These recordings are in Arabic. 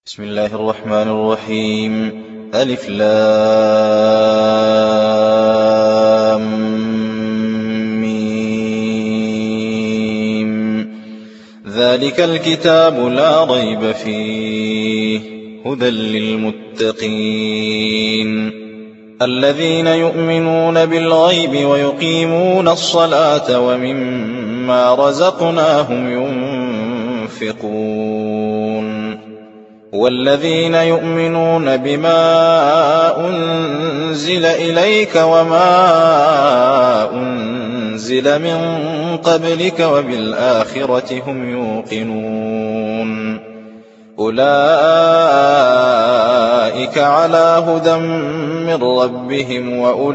بسم الله الرحمن الرحيم. ألف لام ميم. ذلك الكتاب لا ريب فيه هدى للمتقين الذين يؤمنون بالغيب ويقيمون الصلاة ومما رزقناهم ينفقون والذين يؤمنون بما أنزل إليك وما أنزل من قبلك وبالآخرة هم يوقنون أولئك على هدى من ربهم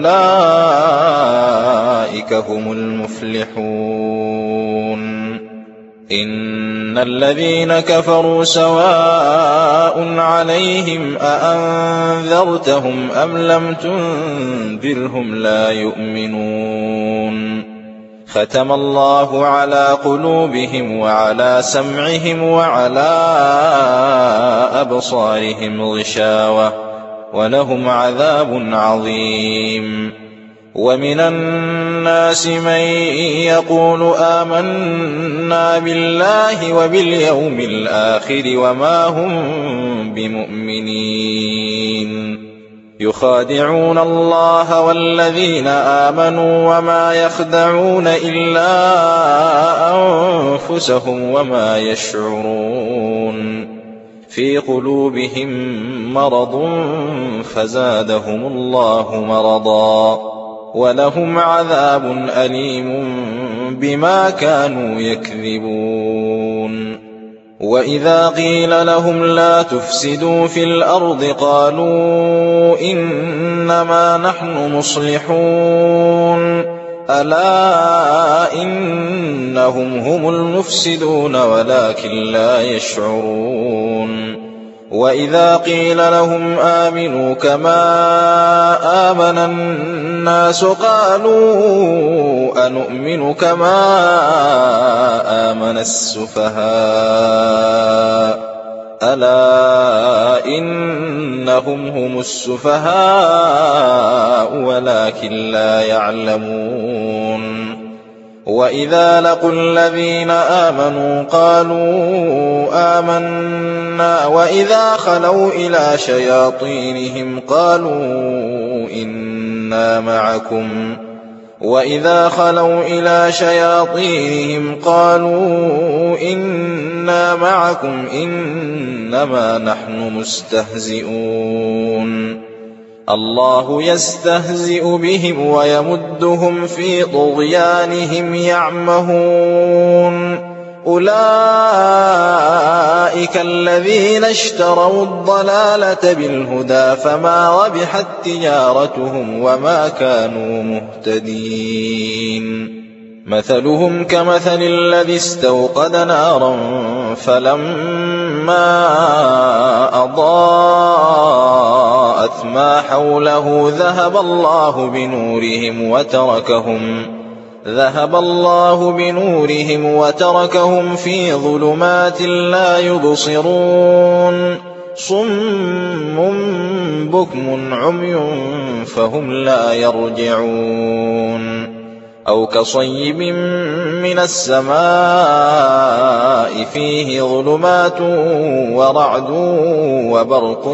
وأولئك هم المفلحون. إن الذين كفروا سواء عليهم أأنذرتهم أم لم تنذرهم لا يؤمنون. ختم الله على قلوبهم وعلى سمعهم وعلى أبصارهم غشاوة ولهم عذاب عظيم. ومن الناس من يقول آمنا بالله وباليوم الآخر وما هم بمؤمنين يخادعون الله والذين آمنوا وما يخدعون إلا أنفسهم وما يشعرون. في قلوبهم مرض فزادهم الله مرضا ولهم عذاب أليم بما كانوا يكذبون. وإذا قيل لهم لا تفسدوا في الأرض قالوا إنما نحن مصلحون ألا إنهم هم المفسدون ولكن لا يشعرون. وإذا قيل لهم آمنوا كما آمن الناس قالوا أنؤمن كما آمن السفهاء ألا إنهم هم السفهاء ولكن لا يعلمون. وإذا لقوا الذين آمنوا قالوا آمنا وإذا خلوا إلى شياطينهم قالوا إنا معكم إنما نحن مستهزئون. الله يستهزئ بهم ويمدهم في طغيانهم يعمهون. أولئك الذين اشتروا الضلالة بالهدى فما ربحت تجارتهم وما كانوا مهتدين. مثلهم كمثل الذي استوقد نارا فلما أضاءت ما حوله ذهب الله بنورهم وتركهم في ظلمات لا يبصرون. صم بكم عمي فهم لا يرجعون. أو كصيب من السماء فيه ظلمات ورعد وبرق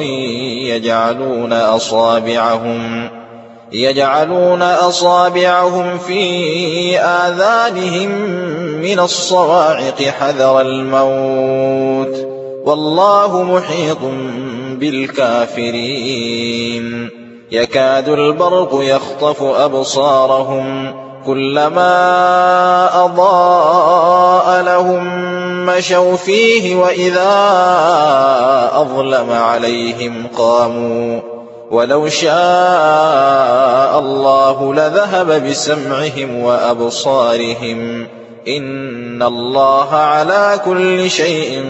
يجعلون أصابعهم في آذانهم من الصواعق حذر الموت والله محيط بالكافرين. يكاد البرق يخطف أبصارهم كلما أضاء لهم مشوا فيه وإذا أظلم عليهم قاموا ولو شاء الله لذهب بسمعهم وأبصارهم إن الله على كل شيء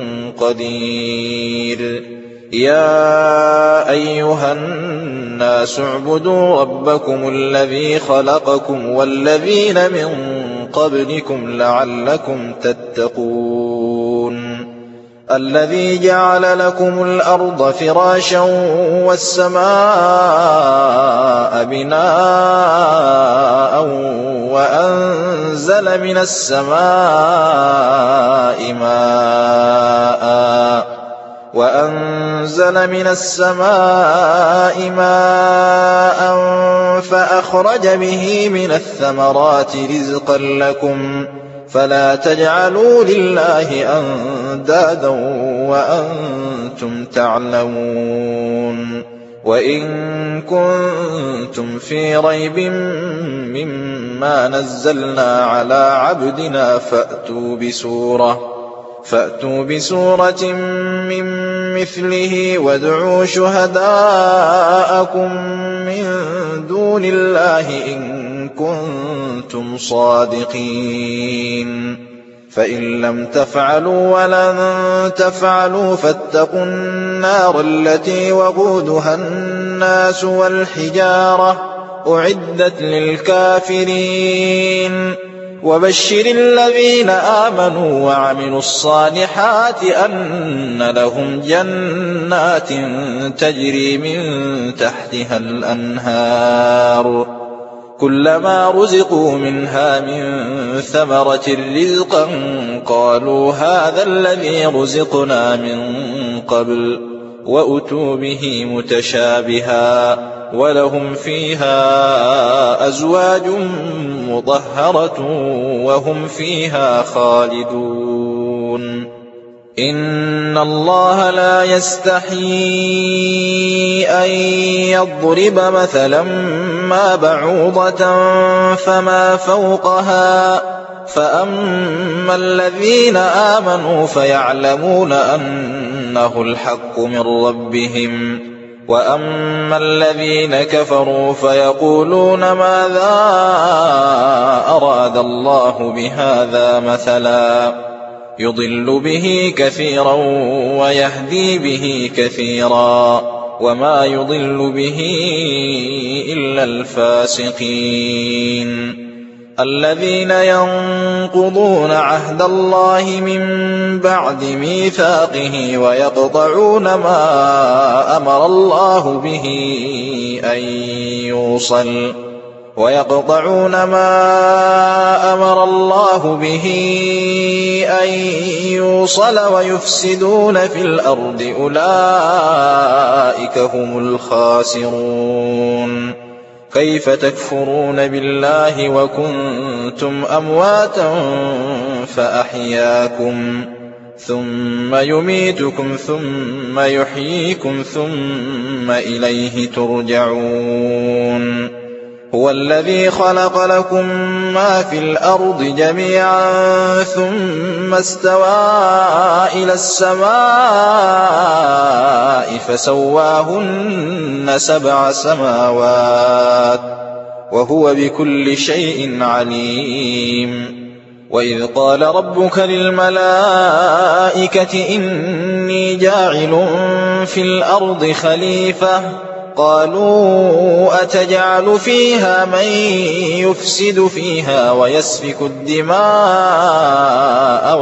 قدير. يا أيها الناس اعبدوا ربكم الذي خلقكم والذين من قبلكم لعلكم تتقون. الذي جعل لكم الأرض فراشا والسماء بناء وأنزل من السماء ماء فأخرج به من الثمرات رزقا لكم فلا تجعلوا لله أندادا وأنتم تعلمون وإن كنتم في ريب مما نزلنا على عبدنا فأتوا بسورة من مثله وادعوا شهداءكم من دون الله إن كنتم صادقين فإن لم تفعلوا ولن تفعلوا فاتقوا النار التي وقودها الناس والحجارة أعدت للكافرين وبشر الذين آمنوا وعملوا الصالحات أن لهم جنات تجري من تحتها الأنهار كلما رزقوا منها من ثمرة رزقا قالوا هذا الذي رزقنا من قبل وأتوا به متشابها ولهم فيها أزواج مطهرة وهم فيها خالدون إن الله لا يستحيي أن يضرب مثلا ما بعوضة فما فوقها فأما الذين آمنوا فيعلمون أنه الحق من ربهم وأما الذين كفروا فيقولون ماذا أراد الله بهذا مثلا يضل به كثيرا ويهدي به كثيرا وما يضل به إلا الفاسقين الذين ينقضون عهد الله من بعد ميثاقه ويقطعون ما أمر الله به أن يوصل ويفسدون في الأرض أولئك هم الخاسرون كيف تكفرون بالله وكنتم أمواتا فأحياكم ثم يميتكم ثم يحييكم ثم إليه ترجعون هو الذي خلق لكم ما في الأرض جميعا ثم استوى إلى السماء فسواهن 7 سماوات وهو بكل شيء عليم وإذ قال ربك للملائكة إني جاعل في الأرض خليفة قالوا أتجعل فيها من يفسد فيها ويسفك الدماء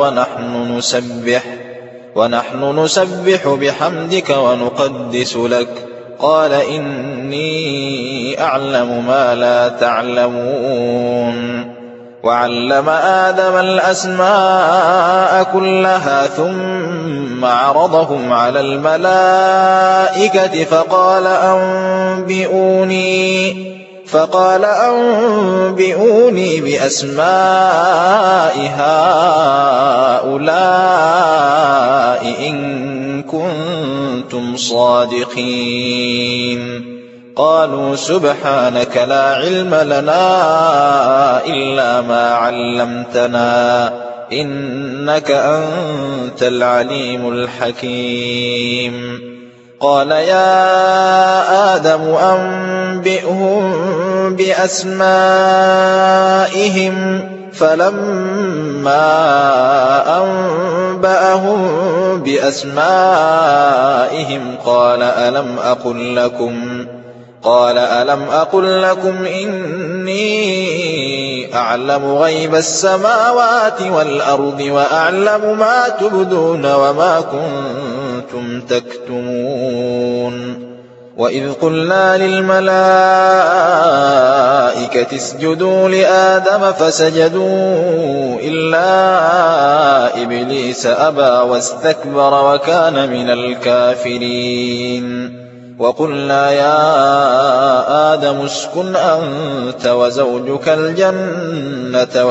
ونحن نسبح بحمدك ونقدس لك قال إني أعلم ما لا تعلمون وعلم آدم الأسماء كلها ثم عرضهم على الملائكة فقال أنبئوني بأسماء هؤلاء إن كنتم صادقين قالوا سبحانك لا علم لنا إلا ما علمتنا إنك أنت العليم الحكيم قال يا آدم أنبئهم بأسمائهم فلما أنبأهم بأسمائهم قال قال ألم أقل لكم إني أعلم غيب السماوات والأرض وأعلم ما تبدون وما كنتم تكتمون وإذ قلنا للملائكة اسجدوا لآدم فسجدوا إلا إبليس أبى واستكبر وكان من الكافرين وقلنا يا آدم اسكن أنت وزوجك الجنة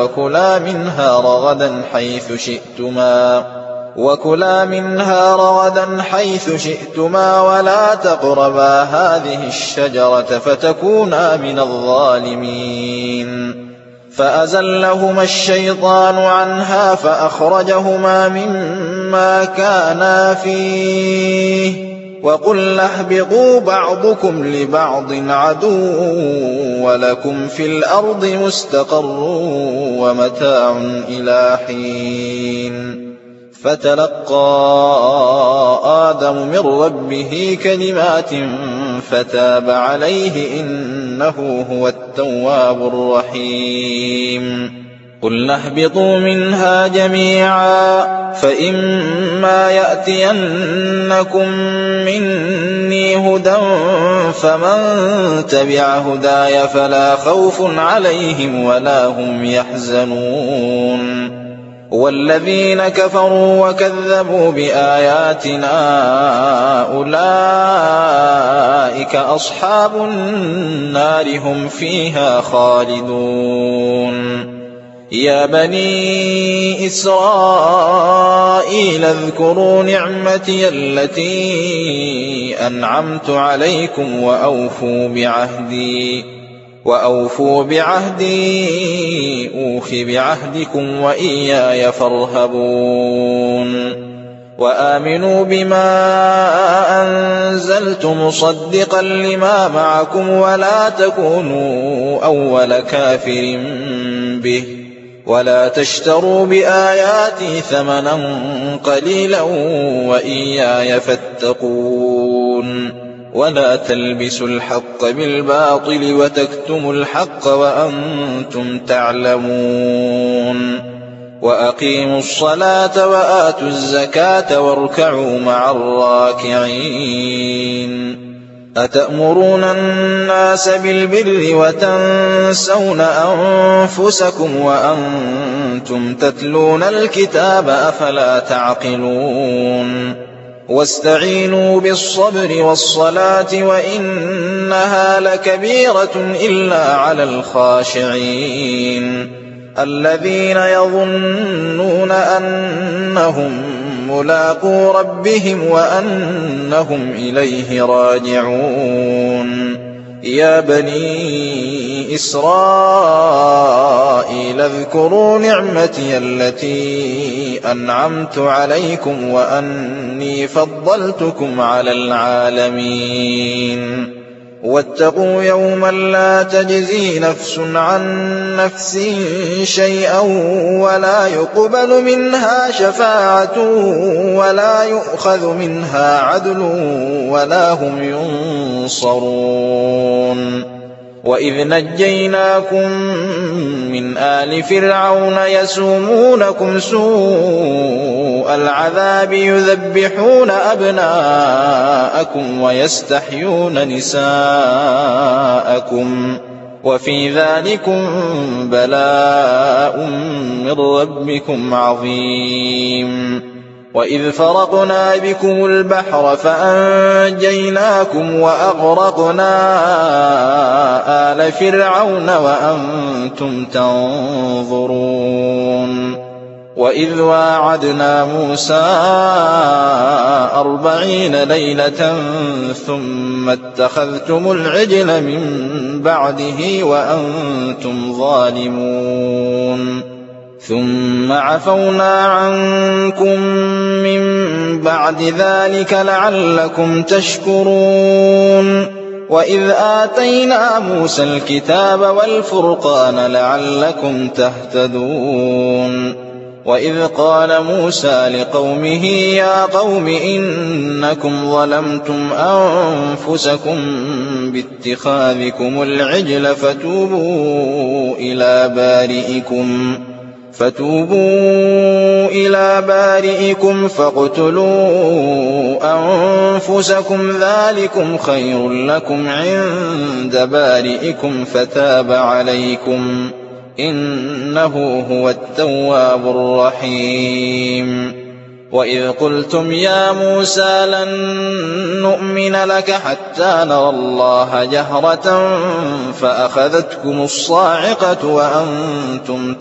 وكلا منها رغدا حيث شئتما ولا تقربا هذه الشجرة فتكونا من الظالمين فأزلهما الشيطان عنها فأخرجهما مما كانا فيه وقلنا اهبطوا بعضكم لبعض عدو ولكم في الأرض مستقر ومتاع إلى حين فتلقى آدم من ربه كلمات فتاب عليه إنه هو التواب الرحيم قلنا اهبطوا منها جميعا فإما يأتينكم مني هدى فمن تبع هداي فلا خوف عليهم ولا هم يحزنون والذين كفروا وكذبوا بآياتنا أولئك أصحاب النار هم فيها خالدون يا بني إسرائيل اذكروا نعمتي التي أنعمت عليكم وأوفوا بعهدي أوف بعهدكم وإياي فارهبون وآمنوا بما أنزلت مصدقا لما معكم ولا تكونوا أول كافر به ولا تشتروا بآياتي ثمنا قليلا وإياي فاتقون ولا تلبسوا الحق بالباطل وتكتموا الحق وأنتم تعلمون وأقيموا الصلاة وآتوا الزكاة واركعوا مع الراكعين أتأمرون الناس بالبر وتنسون أنفسكم وأنتم تتلون الكتاب أفلا تعقلون واستعينوا بالصبر والصلاة وإنها لكبيرة إلا على الخاشعين الذين يظنون أنهم ملاقو ربهم وأنهم إليه راجعون يا بني إسرائيل اذكروا نعمتي التي أنعمت عليكم وأني فضلتكم على العالمين واتقوا يوما لا تجزي نفس عن نفس شيئا ولا يقبل منها شفاعة ولا يؤخذ منها عدل ولا هم ينصرون وإذ نجيناكم من آل فرعون يسومونكم سوء العذاب يذبحون أبناءكم ويستحيون نساءكم وفي ذلكم بلاء من ربكم عظيم وإذ فرقنا بكم البحر فأنجيناكم وأغرقنا آل فرعون وأنتم تنظرون وإذ واعدنا موسى 40 ليلة ثم اتخذتم العجل من بعده وأنتم ظالمون ثم عفونا عنكم من بعد ذلك لعلكم تشكرون وإذ آتينا موسى الكتاب والفرقان لعلكم تهتدون وإذ قال موسى لقومه يا قوم إنكم ظلمتم أنفسكم باتخاذكم العجل فتوبوا إلى بارئكم فاقتلوا أنفسكم ذلكم خير لكم عند بارئكم فتاب عليكم إنه هو التواب الرحيم. وإذ قلتم يا موسى لن نؤمن لك حتى نرى الله جهرة فأخذتكم الصاعقة وأنتم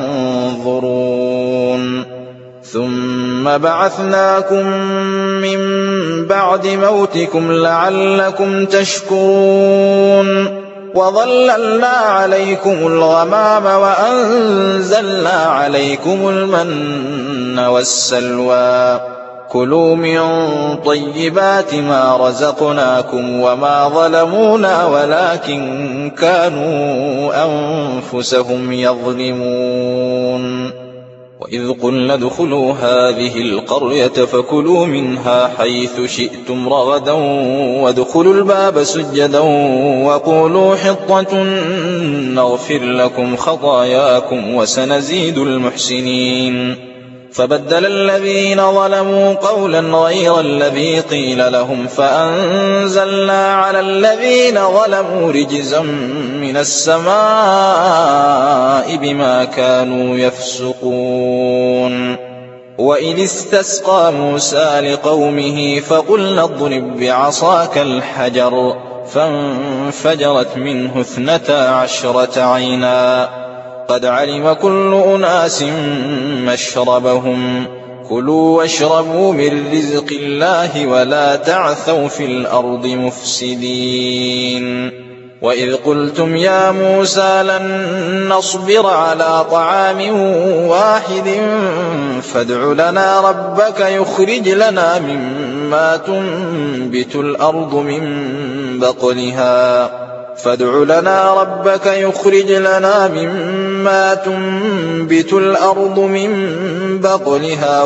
تنظرون ثم بعثناكم من بعد موتكم لعلكم تشكرون وظللنا عليكم الغمام وأنزلنا عليكم المن والسلوى كلوا من طيبات ما رزقناكم وما ظلمونا ولكن كانوا أنفسهم يظلمون. وإذ قلنا ادخلوا هذه القرية فكلوا منها حيث شئتم رغدا وادخلوا الباب سجدا وقولوا حطة نغفر لكم خطاياكم وسنزيد المحسنين. فبدل الذين ظلموا قولا غير الذي قيل لهم فأنزلنا على الذين ظلموا رجزا من السماء بما كانوا يفسقون. وإذ استسقى موسى لقومه فقلنا اضرب بعصاك الحجر فانفجرت منه 12 عينا قد علم كل أناس مشربهم كلوا واشربوا من رزق الله ولا تعثوا في الأرض مفسدين. وإذ قلتم يا موسى لن نصبر على طعام واحد فادع لنا ربك يخرج لنا مما تنبت الأرض من بقلها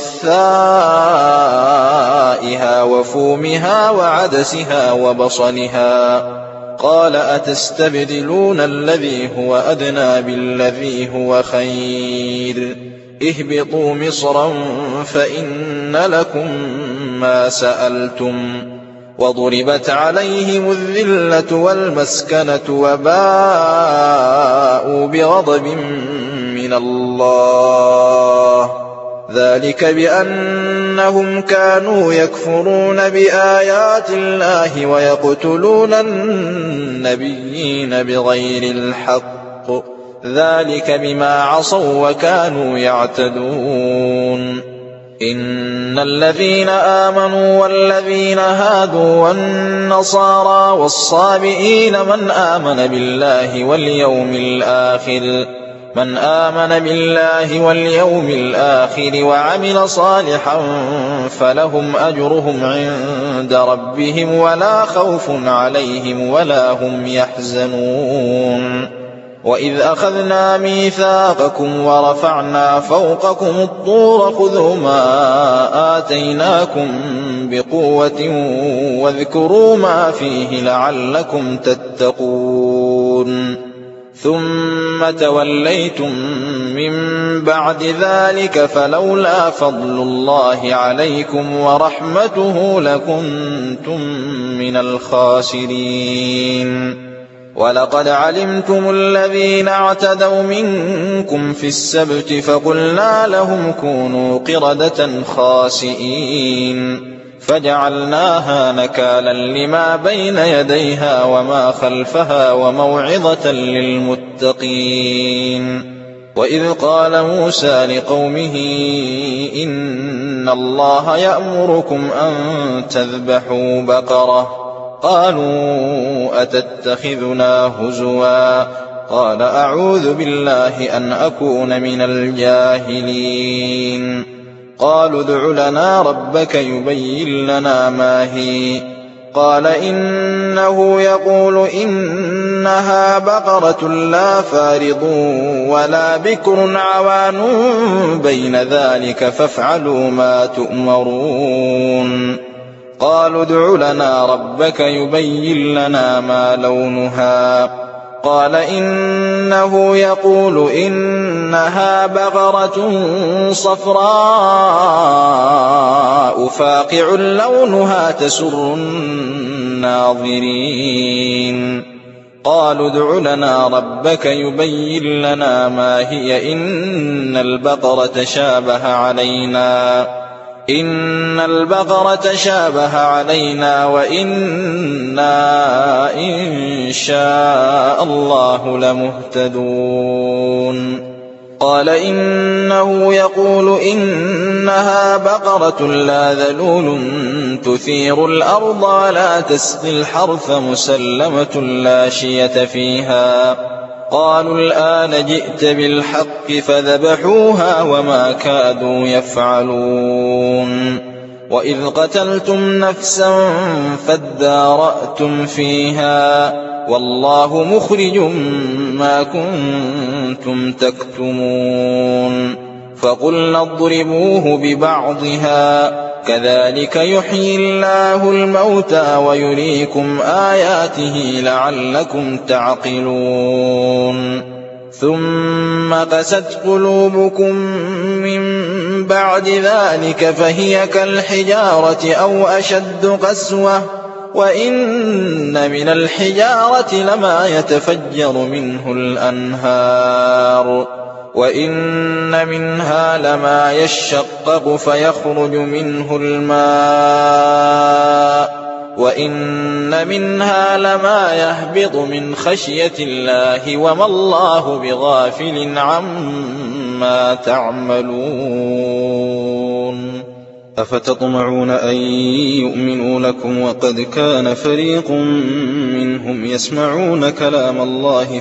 وغثائها وفومها وعدسها وبصلها قال أتستبدلون الذي هو أدنى بالذي هو خير اهبطوا مصرا فإن لكم ما سألتم وضربت عليهم الذلة والمسكنة وباءوا بغضب من الله ذلك بأنهم كانوا يكفرون بآيات الله ويقتلون النبيين بغير الحق ذلك بما عصوا وكانوا يعتدون. إن الذين آمنوا والذين هادوا والنصارى والصابئين من آمن بالله واليوم الآخر وعمل صالحا فلهم أجرهم عند ربهم ولا خوف عليهم ولا هم يحزنون. وإذ أخذنا ميثاقكم ورفعنا فوقكم الطور خذوا ما آتيناكم بقوة واذكروا ما فيه لعلكم تتقون. ثم توليتم من بعد ذلك فلولا فضل الله عليكم ورحمته لكنتم من الخاسرين. ولقد علمتم الذين اعتدوا منكم في السبت فقلنا لهم كونوا قردة خاسئين فجعلناها نكالا لما بين يديها وما خلفها وموعظة للمتقين. وإذ قال موسى لقومه إن الله يأمركم أن تذبحوا بقرة قالوا أتتخذنا هزوا قال أعوذ بالله أن أكون من الجاهلين. قالوا ادع لنا ربك يبين لنا ما هي قال إنه يقول إنها بقرة لا فارض ولا بكر عوان بين ذلك فافعلوا ما تؤمرون قالوا ادع لنا ربك يبين لنا ما لونها قال إنه يقول إنها بقرة صفراء فاقع لونها تسر الناظرين قالوا ادع لنا ربك يبين لنا ما هي إن البقرة شابه علينا وإنا إن شاء الله لمهتدون قال إنه يقول إنها بقرة لا ذلول تثير الأرض ولا تسقي الحرث مسلمة لا شية فيها قالوا الآن جئت بالحق فذبحوها وما كادوا يفعلون وإذ قتلتم نفسا فادارأتم فيها والله مخرج ما كنتم تكتمون فقلنا اضربوه ببعضها كذلك يحيي الله الموتى ويريكم آياته لعلكم تعقلون ثم قست قلوبكم من بعد ذلك فهي كالحجارة أو أشد قسوة وإن من الحجارة لما يتفجر منه الأنهار وإن منها لما يشقق فيخرج منه الماء وإن منها لما يهبط من خشية الله وما الله بغافل عما تعملون أفتطمعون أن يؤمنوا لكم وقد كان فريق منهم يسمعون كلام الله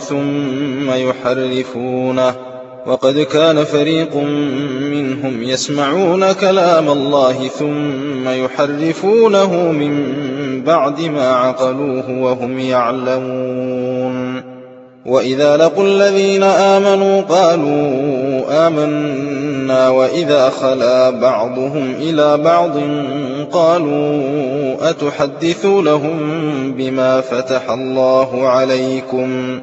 ثم يحرفونه من بعد ما عقلوه وهم يعلمون وإذا لقوا الذين آمنوا قالوا آمنا وإذا خلا بعضهم إلى بعض قالوا أتحدثونهم بما فتح الله عليكم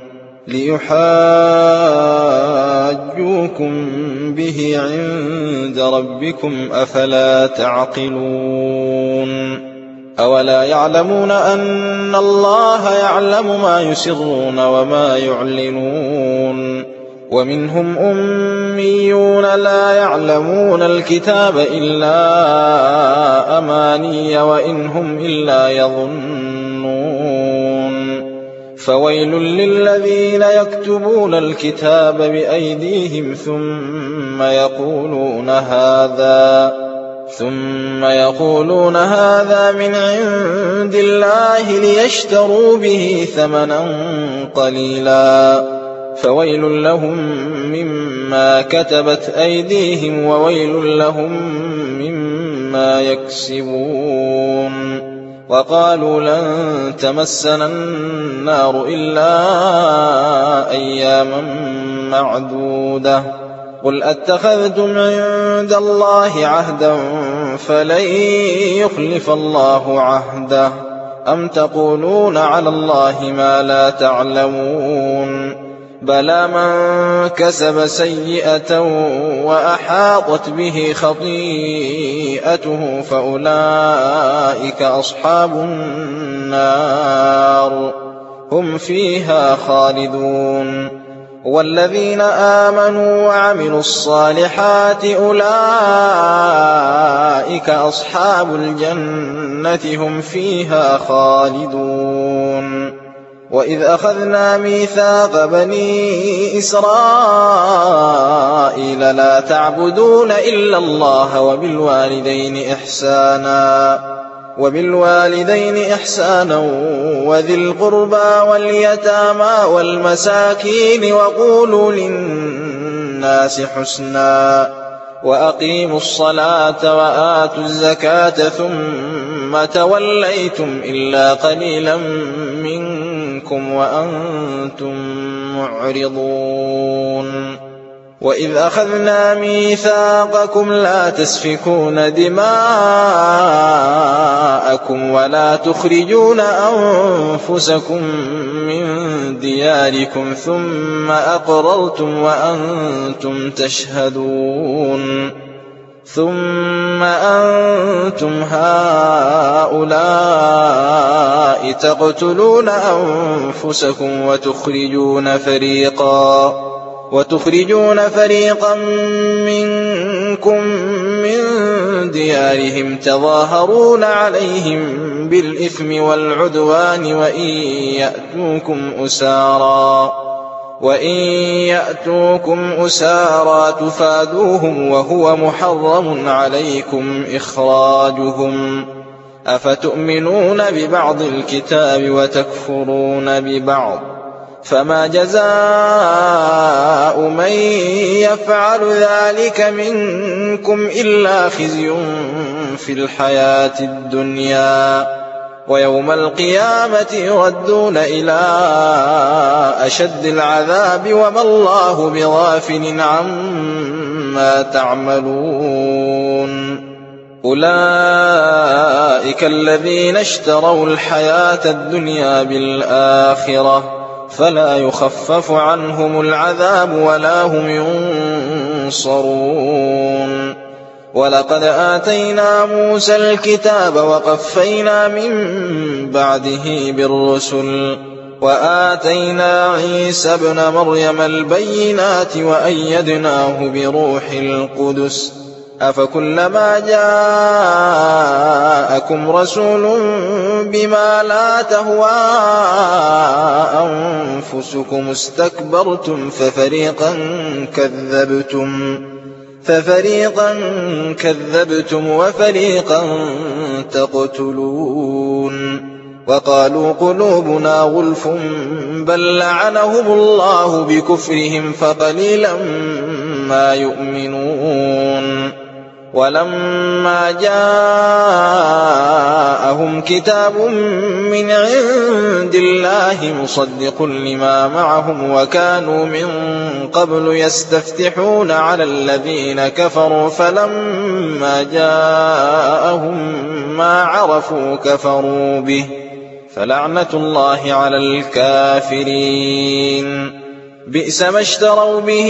ليحاجوكم به عند ربكم أفلا تعقلون أولا يعلمون أن الله يعلم ما يسرون وما يعلنون ومنهم أميون لا يعلمون الكتاب إلا أماني وإن هم إلا يظنون فويل للذين يكتبون الكتاب بأيديهم ثم يقولون هذا من عند الله ليشتروا به ثمنا قليلا فويل لهم مما كتبت أيديهم وويل لهم مما يكسبون وقالوا لن تمسنا النار إلا أياما معدودة قل أتخذتم عند الله عهدا فلن يخلف الله عهده أم تقولون على الله ما لا تعلمون بلى من كسب سيئة وأحاطت به خطيئته فأولئك أصحاب النار هم فيها خالدون والذين آمنوا وعملوا الصالحات أولئك أصحاب الجنة هم فيها خالدون وإذ أخذنا ميثاق بني إسرائيل لا تعبدون إلا الله وبالوالدين إحسانا وذي القربى واليتامى والمساكين وقولوا للناس حسنا وأقيموا الصلاة وآتوا الزكاة ثم ثم توليتم إلا قليلا منكم وأنتم معرضون وإذ أخذنا ميثاقكم لا تسفكون دماءكم ولا تخرجون أنفسكم من دياركم ثم أقررتم وأنتم تشهدون ثم أنتم هؤلاء تقتلون أنفسكم وتخرجون فريقا منكم من ديارهم تظاهرون عليهم بالإثم والعدوان وإن يأتوكم أسارى تفادوهم وهو محرم عليكم إخراجهم أفتؤمنون ببعض الكتاب وتكفرون ببعض فما جزاء من يفعل ذلك منكم إلا خزي في الحياة الدنيا ويوم القيامة يردون إلى أشد العذاب وما الله بغافل عما تعملون أولئك الذين اشتروا الحياة الدنيا بالآخرة فلا يخفف عنهم العذاب ولا هم ينصرون ولقد آتينا موسى الكتاب وقفينا من بعده بالرسل وآتينا عيسى ابن مريم البينات وأيدناه بروح القدس أفكلما جاءكم رسول بما لا تهوى أنفسكم استكبرتم ففريقا كذبتم وفريقا تقتلون وقالوا قلوبنا غلف بل لعنهم الله بكفرهم فقليلا ما يؤمنون ولما جاءهم كتاب من عند الله مصدق لما معهم وكانوا من قبل يستفتحون على الذين كفروا فلما جاءهم ما عرفوا كفروا به فلعنة الله على الكافرين بئس ما اشتروا به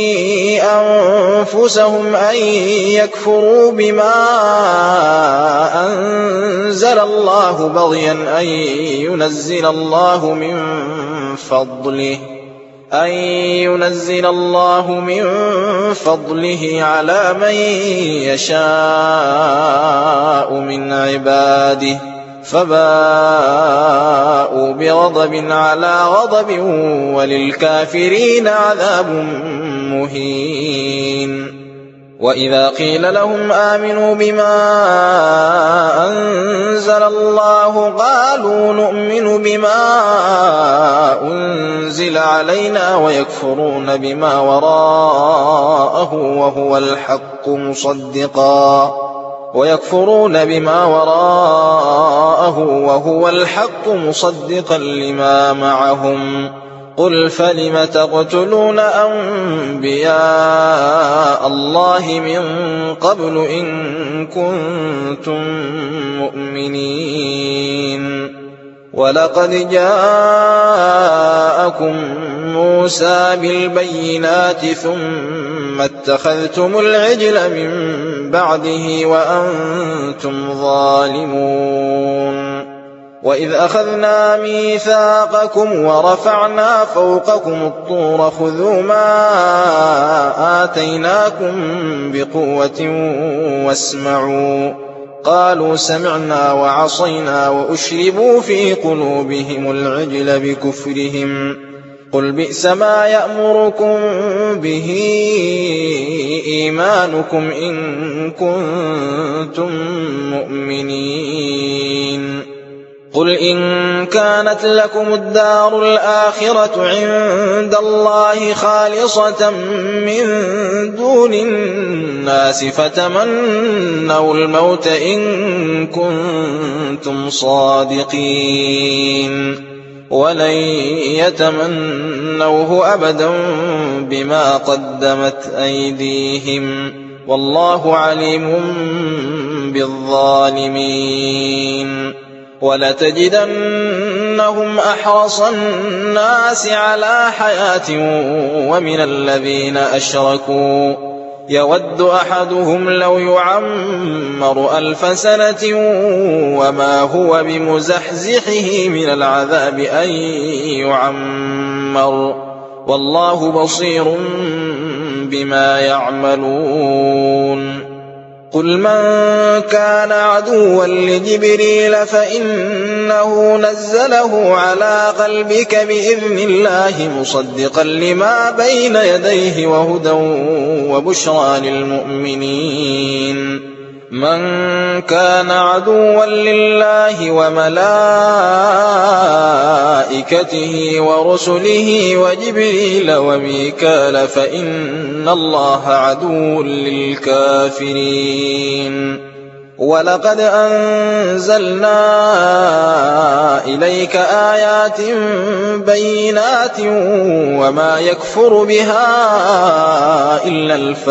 أنفسهم أن يكفروا بما أنزل الله بغيا أن ينزل الله من فضله على من يشاء من عباده فباءوا بغضب على غضب وللكافرين عذاب مهين وإذا قيل لهم آمنوا بما أنزل الله قالوا نؤمن بما أنزل علينا ويكفرون بما وراءه وهو الحق مصدقا لما معهم قل فلم تقتلون أنبياء الله من قبل إن كنتم مؤمنين ولقد جاءكم موسى بالبينات ثم اتخذتم العجل من بعده وأنتم ظالمون وإذ أخذنا ميثاقكم ورفعنا فوقكم الطور خذوا ما آتيناكم بقوة واسمعوا قالوا سمعنا وعصينا وأشربوا في قلوبهم العجل بكفرهم قل بئس ما يأمركم به إيمانكم إن كنتم مؤمنين قل إن كانت لكم الدار الآخرة عند الله خالصة من دون الناس فتمنوا الموت إن كنتم صادقين ولن يتمنوه أبدا بما قدمت أيديهم والله عليم بالظالمين ولتجدنهم أحرص الناس على حياة ومن الذين أشركوا يود أحدهم لو يعمر 1000 سنة وما هو بمزحزحه من العذاب أن يعمر والله بصير بما يعملون قل من كان عدوا لجبريل فإنه نزله على قلبك بإذن الله مصدقا لما بين يديه وهدى وبشرى للمؤمنين من كان عدوا لله وملائكته ورسله وجبريل وميكال فإن الله عدو للكافرين ولقد أنزلنا إليك آيات بينات وما يكفر بها إلا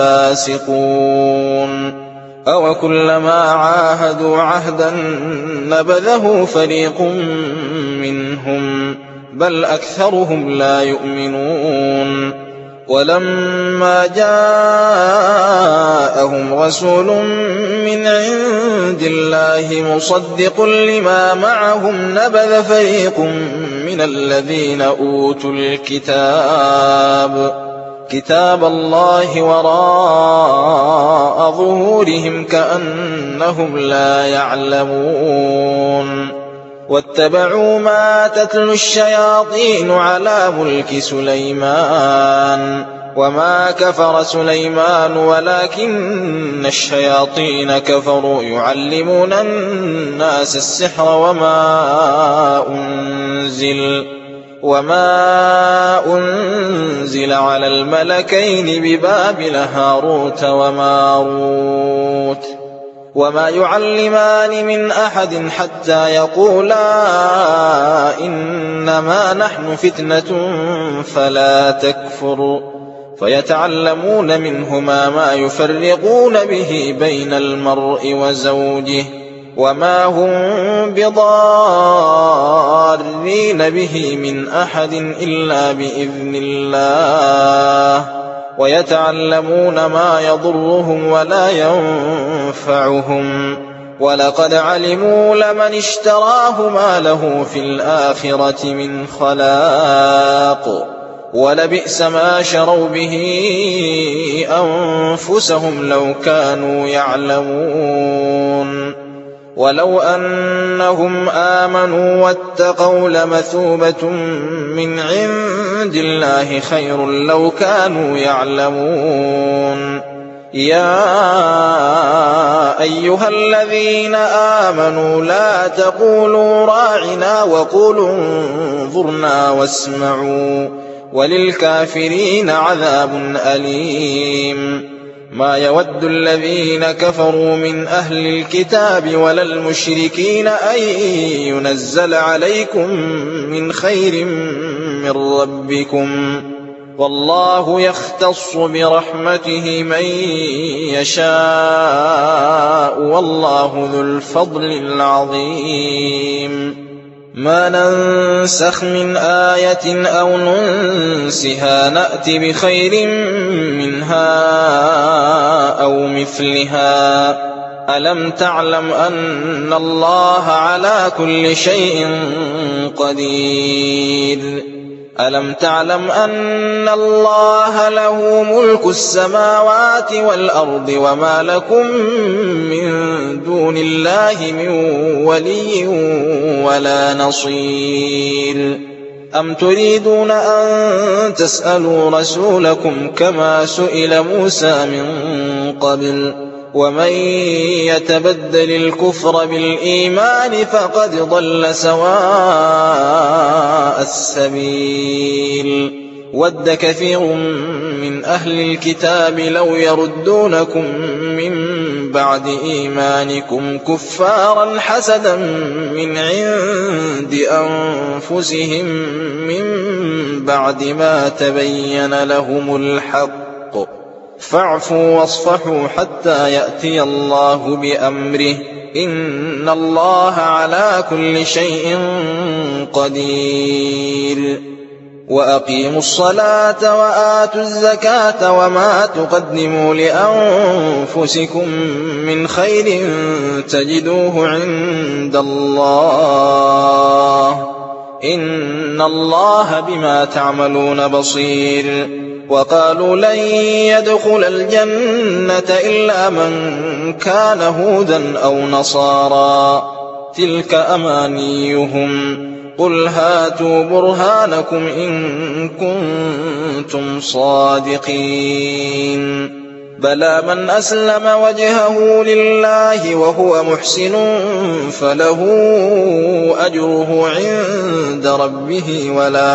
الفاسقون أو كلما عاهدوا عهدا نبذه فريق منهم بل أكثرهم لا يؤمنون ولما جاءهم رسول من عند الله مصدق لما معهم نبذ فريق من الذين أوتوا كتاب الله وراء ظهورهم كأنهم لا يعلمون واتبعوا ما تتلو الشياطين على ملك سليمان وما كفر سليمان ولكن الشياطين كفروا يعلمون الناس السحر وما أنزل على الملكين ببابل هاروت وماروت وما يعلمان من أحد حتى يقولا إنما نحن فتنة فلا تكفر فيتعلمون منهما ما يفرقون به بين المرء وزوجه وما هم بضارين به من أحد إلا بإذن الله ويتعلمون ما يضرهم ولا ينفعهم ولقد علموا لمن اشتراه ما له في الآخرة من خلاق ولبئس ما شروا به أنفسهم لو كانوا يعلمون ولو أنهم آمنوا واتقوا لمثوبة من عند الله خير لو كانوا يعلمون يا أيها الذين آمنوا لا تقولوا راعنا وقولوا انظرنا واسمعوا وللكافرين عذاب أليم ما يود الذين كفروا من أهل الكتاب ولا المشركين أن ينزل عليكم من خير من ربكم والله يختص برحمته من يشاء والله ذو الفضل العظيم ما ننسخ من آية أو ننسها نأت بخير منها أو مثلها ألم تعلم أن الله على كل شيء قدير ألم تعلم أن الله له ملك السماوات والأرض وما لكم من دون الله من ولي ولا نصير أم تريدون أن تسألوا رسولكم كما سئل موسى من قبل ومن يتبدل الكفر بالإيمان فقد ضل سواء السبيل ود كثير من أهل الكتاب لو يردونكم من بعد إيمانكم كفارا حسدا من عند أنفسهم من بعد ما تبين لهم الحق فاعفوا واصفحوا حتى يأتي الله بأمره إن الله على كل شيء قدير وأقيموا الصلاة وآتوا الزكاة وما تقدموا لأنفسكم من خير تجدوه عند الله إن الله بما تعملون بصير وقالوا لن يدخل الجنة إلا من كان هودا أو نصارى تلك أمانيهم قل هاتوا برهانكم إن كنتم صادقين بلى من أسلم وجهه لله وهو محسن فله أجره عند ربه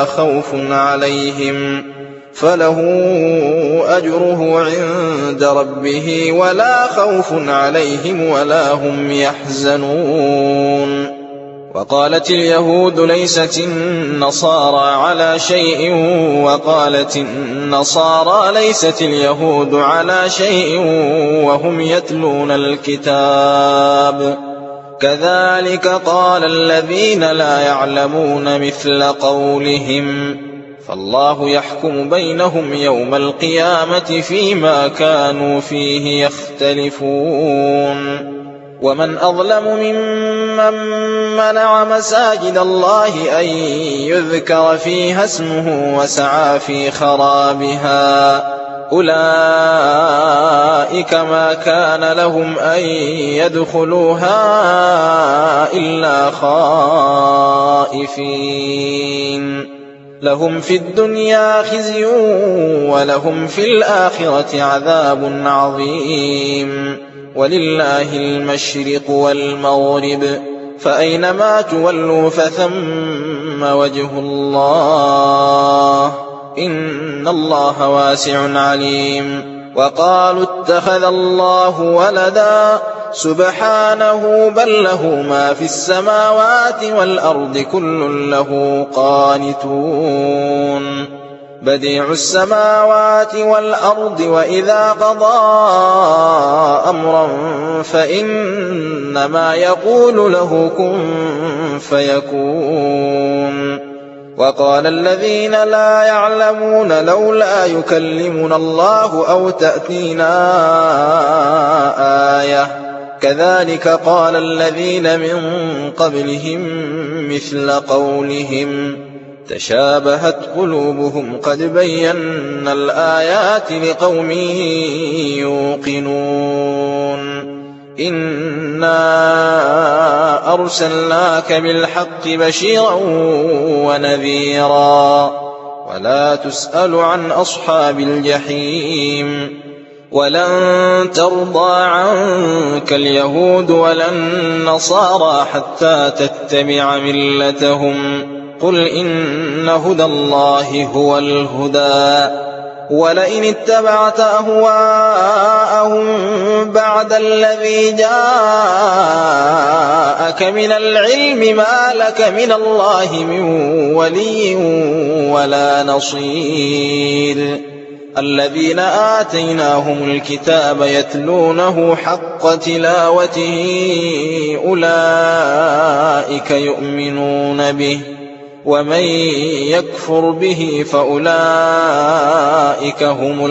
ولا خوف عليهم ولا هم يحزنون وقالت اليهود ليست النصارى على شيء وقالت النصارى ليست اليهود على شيء وهم يتلون الكتاب كذلك قال الذين لا يعلمون مثل قولهم فالله يحكم بينهم يوم القيامة فيما كانوا فيه يختلفون ومن أظلم ممن منع مساجد الله أن يذكر فيها اسمه وسعى في خرابها أولئك ما كان لهم أن يدخلوها إلا خائفين لهم في الدنيا خزي ولهم في الآخرة عذاب عظيم ولله المشرق والمغرب فأينما تولوا فثم وجه الله إن الله واسع عليم وقالوا اتخذ الله ولدا سبحانه بل له ما في السماوات والأرض كل له قانتون بديع السماوات والأرض وإذا قضى أمرا فإنما يقول له كن فيكون وقال الذين لا يعلمون لولا يكلمنا الله أو تأتينا آية كذلك قال الذين من قبلهم مثل قولهم تشابهت قلوبهم قد بينا الآيات لقوم يوقنون إنا أرسلناك بالحق بشيرا ونذيرا ولا تسأل عن أصحاب الجحيم ولن ترضى عنك اليهود ولا النصارى حتى تتبع ملتهم قل إن هدى الله هو الهدى ولئن اتبعت أهواءهم بعد الذي جاءك من العلم ما لك من الله من ولي ولا نصير الذين آتيناهم الكتاب يتلونه حق تلاوته أولئك يؤمنون به ومن يكفر به فأولئك هم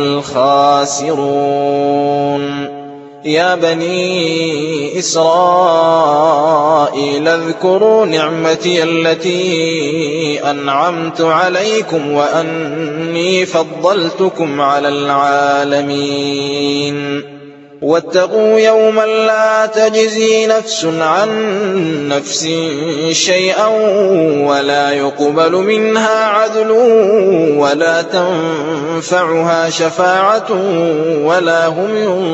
الخاسرون يا بني إسرائيل اذكروا نعمتي التي أنعمت عليكم وأني فضلتكم على العالمين واتقوا يوما لا تجزي نفس عن نفس شيئا ولا يقبل منها عدل ولا تنفعها شفاعة ولا هم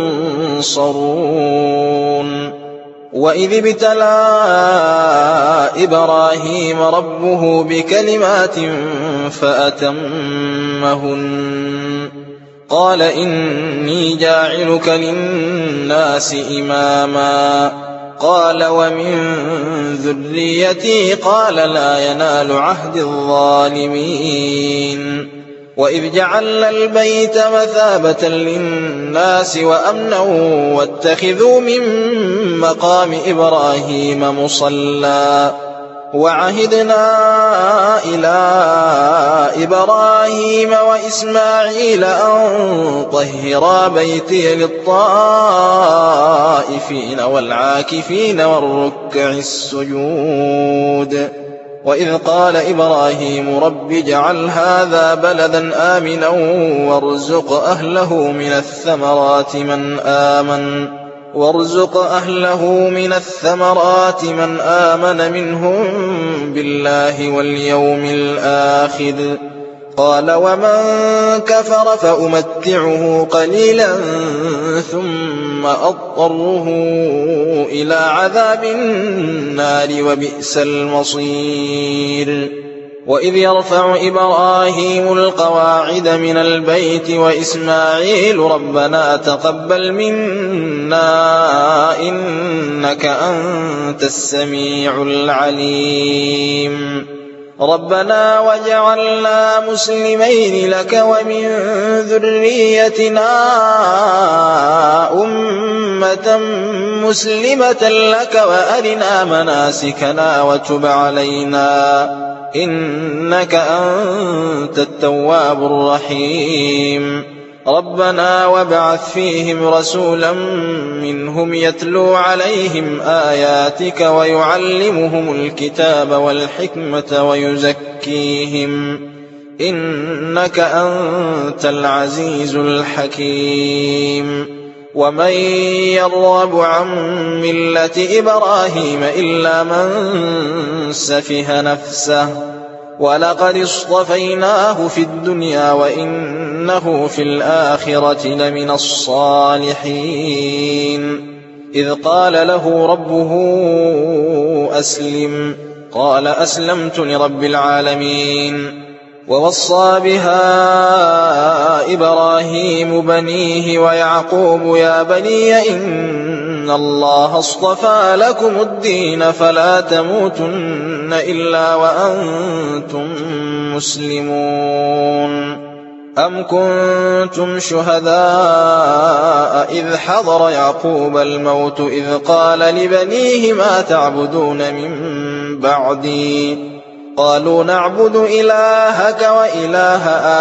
ينصرون. وإذ ابتلى إبراهيم ربه بكلمات فأتمهن قال إني جاعلك للناس إماما قال ومن ذريتي قال لا ينال عهد الظالمين. وإذ جعلنا البيت مثابة للناس وأمنا واتخذوا من مقام إبراهيم مصلى وعهدنا إلى إبراهيم وإسماعيل أن طهرا بيتي للطائفين والعاكفين والركع السجود. وإذ قال إبراهيم رب اجعل هذا بلدا آمنا وارزق أهله من الثمرات من آمن منهم بالله واليوم الآخر. قال ومن كفر فأمتعه قليلا ثم أضطره إلى عذاب النار وبئس المصير. وإذ يرفع إبراهيم القواعد من البيت وإسماعيل ربنا تقبل منا إنك أنت السميع العليم. ربنا واجعلنا مسلمين لك ومن ذريتنا أمة مسلمة لك وأرنا مناسكنا وتب علينا إنك أنت التواب الرحيم. ربنا وابعث فيهم رسولا منهم يتلو عليهم آياتك ويعلمهم الكتاب والحكمة ويزكيهم إنك أنت العزيز الحكيم. ومن يرغب عن ملة إبراهيم إلا من سفه نفسه ولقد اصطفيناه في الدنيا وإنه في الآخرة لمن الصالحين. إذ قال له ربه أسلم قال أسلمت لرب العالمين. ووصى بها إبراهيم بنيه ويعقوب يا بني إن الله اصطفى لكم الدين فلا تموتن إلا وأنتم مسلمون. أم كنتم شهداء إذ حضر يعقوب الموت إذ قال لبنيه ما تعبدون من بعدي قالوا نعبد إلهك وإله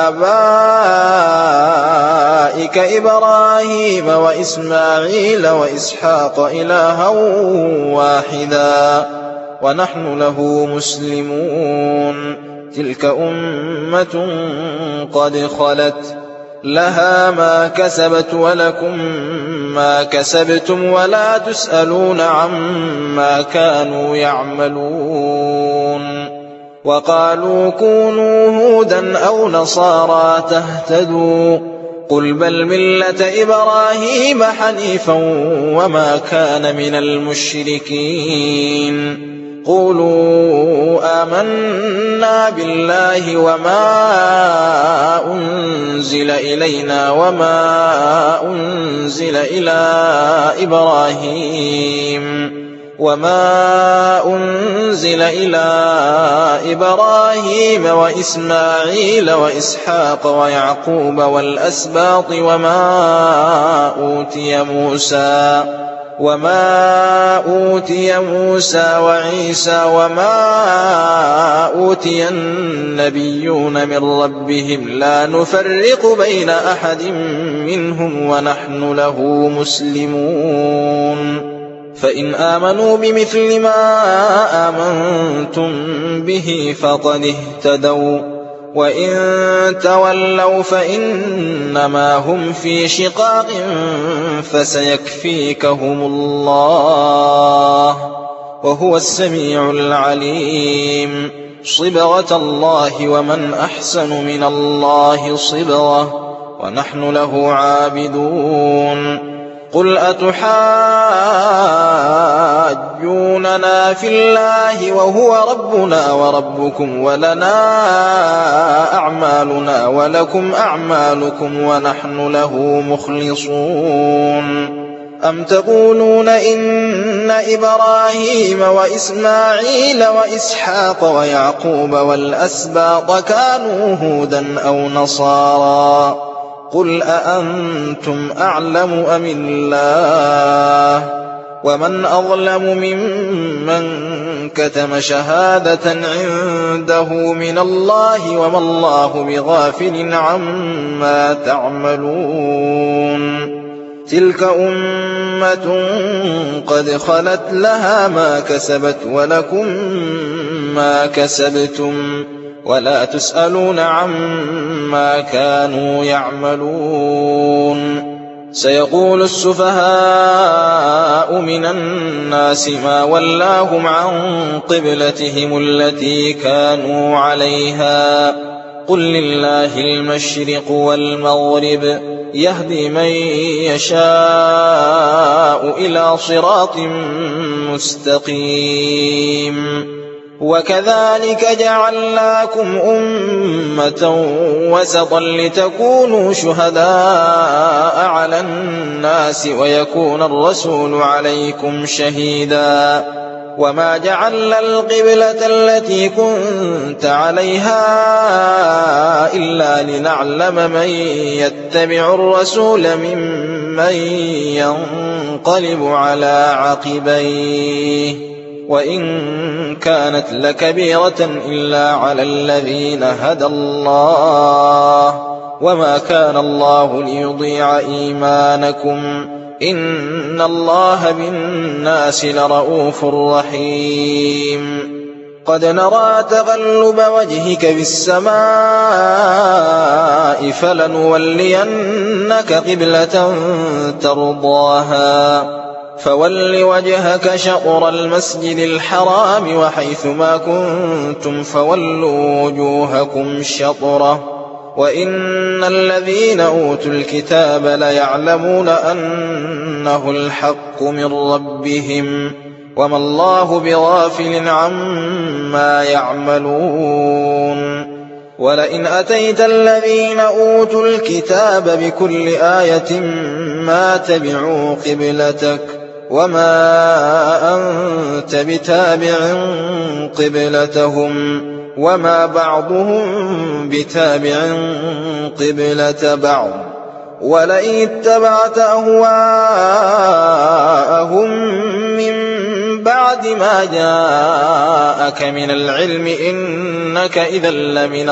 آبائك إبراهيم وإسماعيل وإسحاق إلها واحدا ونحن له مسلمون. تلك أمة قد خلت لها ما كسبت ولكم ما كسبتم ولا تسألون عما كانوا يعملون. وقالوا كونوا هودا أو نصارى تهتدوا قل بل ملة إبراهيم حنيفا وما كان من المشركين. قولوا آمنا بالله وما أنزل إلينا وما أنزل إلى إبراهيم وإسماعيل وإسحاق ويعقوب والأسباط وما أوتي موسى وعيسى وما أوتي النبيون من ربهم لا نفرق بين أحد منهم ونحن له مسلمون. فإن آمنوا بمثل ما آمنتم به فقد اهتدوا وإن تولوا فإنما هم في شقاق فسيكفيكهم الله وهو السميع العليم صبغة الله ومن أحسن من الله صبغة ونحن له عابدون قل أتحاجوننا في الله وهو ربنا وربكم ولنا أعمالنا ولكم أعمالكم ونحن له مخلصون أم تقولون إن إبراهيم وإسماعيل وإسحاق ويعقوب والأسباط كانوا هودا أو نصارى قل أأنتم أعلم أم الله ومن أظلم ممن كتم شهادة عنده من الله وما الله بغافل عما تعملون تلك أمة قد خلت لها ما كسبت ولكم ما كسبتم ولا تسألون عما كانوا يعملون سيقول السفهاء من الناس ما ولاهم عن قبلتهم التي كانوا عليها قل لله المشرق والمغرب يهدي من يشاء إلى صراط مستقيم وكذلك جعلناكم أمة وسطا لتكونوا شهداء على الناس ويكون الرسول عليكم شهيدا وما جعلنا القبلة التي كنت عليها إلا لنعلم من يتبع الرسول ممن ينقلب على عقبيه وإن كانت لكبيرة إلا على الذين هدى الله وما كان الله ليضيع إيمانكم إن الله بالناس لرؤوف رحيم قد نرى تقلب وجهك في السماء فلنولينك قبلة ترضاها فول وجهك شطر المسجد الحرام وحيث ما كنتم فولوا وجوهكم شطره وإن الذين أوتوا الكتاب ليعلمون أنه الحق من ربهم وما الله بغافل عما يعملون ولئن أتيت الذين أوتوا الكتاب بكل آية ما تبعوا قبلتك وما أنت بتابع قبلتهم وما بعضهم بتابع قبلة بعض ولئن اتبعت أهواءهم من بعد ما جاءك من العلم إنك إذا لمن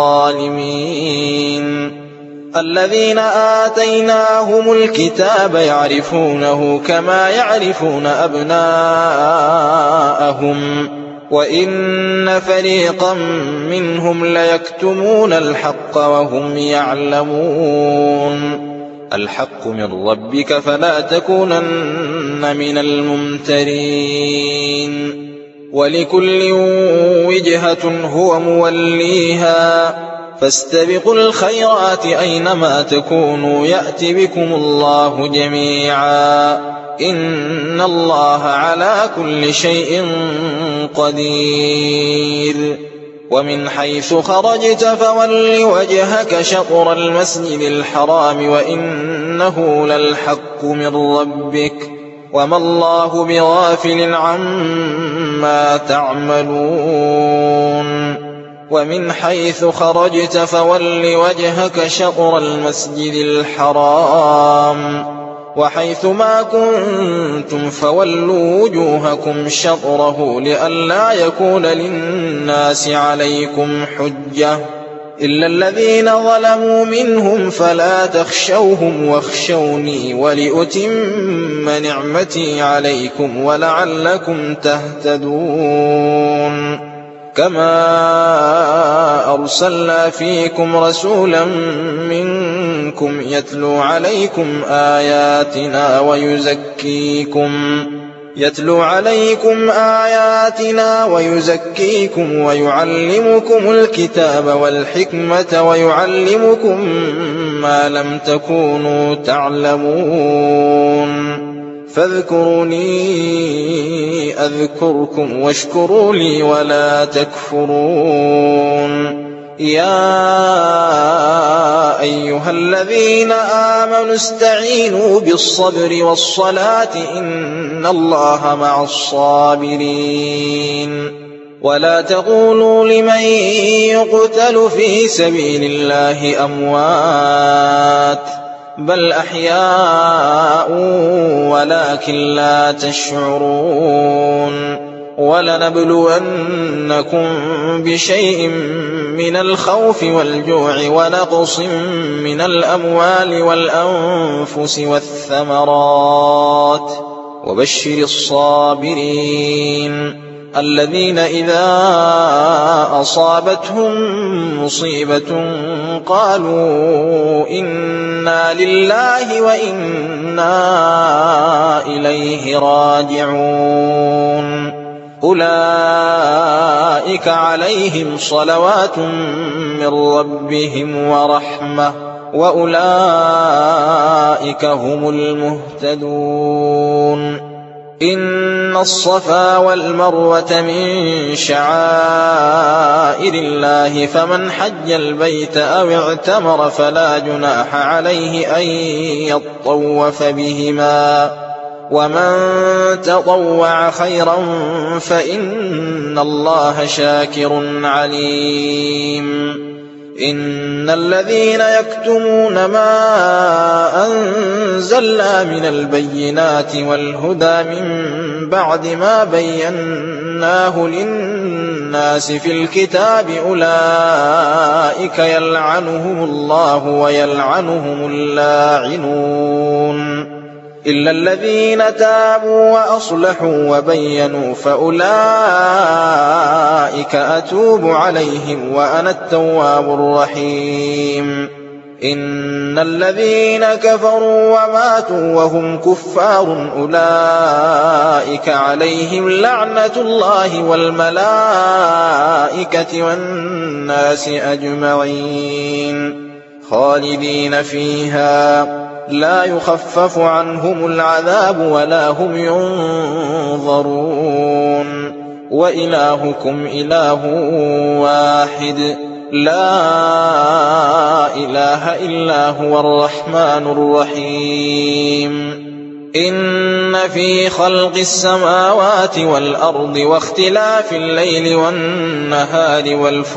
الظالمين الذين آتيناهم الكتاب يعرفونه كما يعرفون أبناءهم وإن فريقا منهم ليكتمون الحق وهم يعلمون الحق من ربك فلا تكونن من الممترين ولكل وجهة هو موليها فاستبقوا الخيرات أينما تكونوا يأت بكم الله جميعا إن الله على كل شيء قدير ومن حيث خرجت فول وجهك شطر المسجد الحرام وإنه للحق من ربك وما الله بغافل عما تعملون ومن حيث خرجت فول وجهك شطر المسجد الحرام وحيث ما كنتم فولوا وجوهكم شطره لئلا يكون للناس عليكم حجة إلا الذين ظلموا منهم فلا تخشوهم واخشوني ولأتم نعمتي عليكم ولعلكم تهتدون كما أرسلنا فيكم رسولا منكم يتلو عليكم آياتنا ويزكيكم ويعلمكم الكتاب والحكمة ويعلمكم ما لم تكونوا تعلمون فاذكروني أذكركم واشكروا لي ولا تكفرون يا أيها الذين آمنوا استعينوا بالصبر والصلاة إن الله مع الصابرين ولا تقولوا لمن يقتل في سبيل الله أموات بل أحياء ولكن لا تشعرون ولنبلونكم بشيء من الخوف والجوع ونقص من الأموال والأنفس والثمرات وبشر الصابرين الذين إذا أصابتهم مصيبة قالوا إنا لله وإنا إليه راجعون أولئك عليهم صلوات من ربهم ورحمة وأولئك هم المهتدون إن الصفا والمروة من شعائر الله فمن حج البيت أو اعتمر فلا جناح عليه أن يطوف بهما ومن تطوع خيرا فإن الله شاكر عليم إن الذين يكتمون ما أنزلنا من البينات والهدى من بعد ما بيناه للناس في الكتاب أولئك يلعنهم الله ويلعنهم اللاعنون إلا الذين تابوا وأصلحوا وبينوا فأولئك أتوب عليهم وأنا التواب الرحيم إن الذين كفروا وماتوا وهم كفار أولئك عليهم لعنة الله والملائكة والناس أجمعين خالدين فيها لا يخفف عنهم العذاب ولا هم ينظرون وإلهكم إله واحد لا إله إلا هو الرحمن الرحيم إن في خلق السماوات والأرض واختلاف الليل والنهار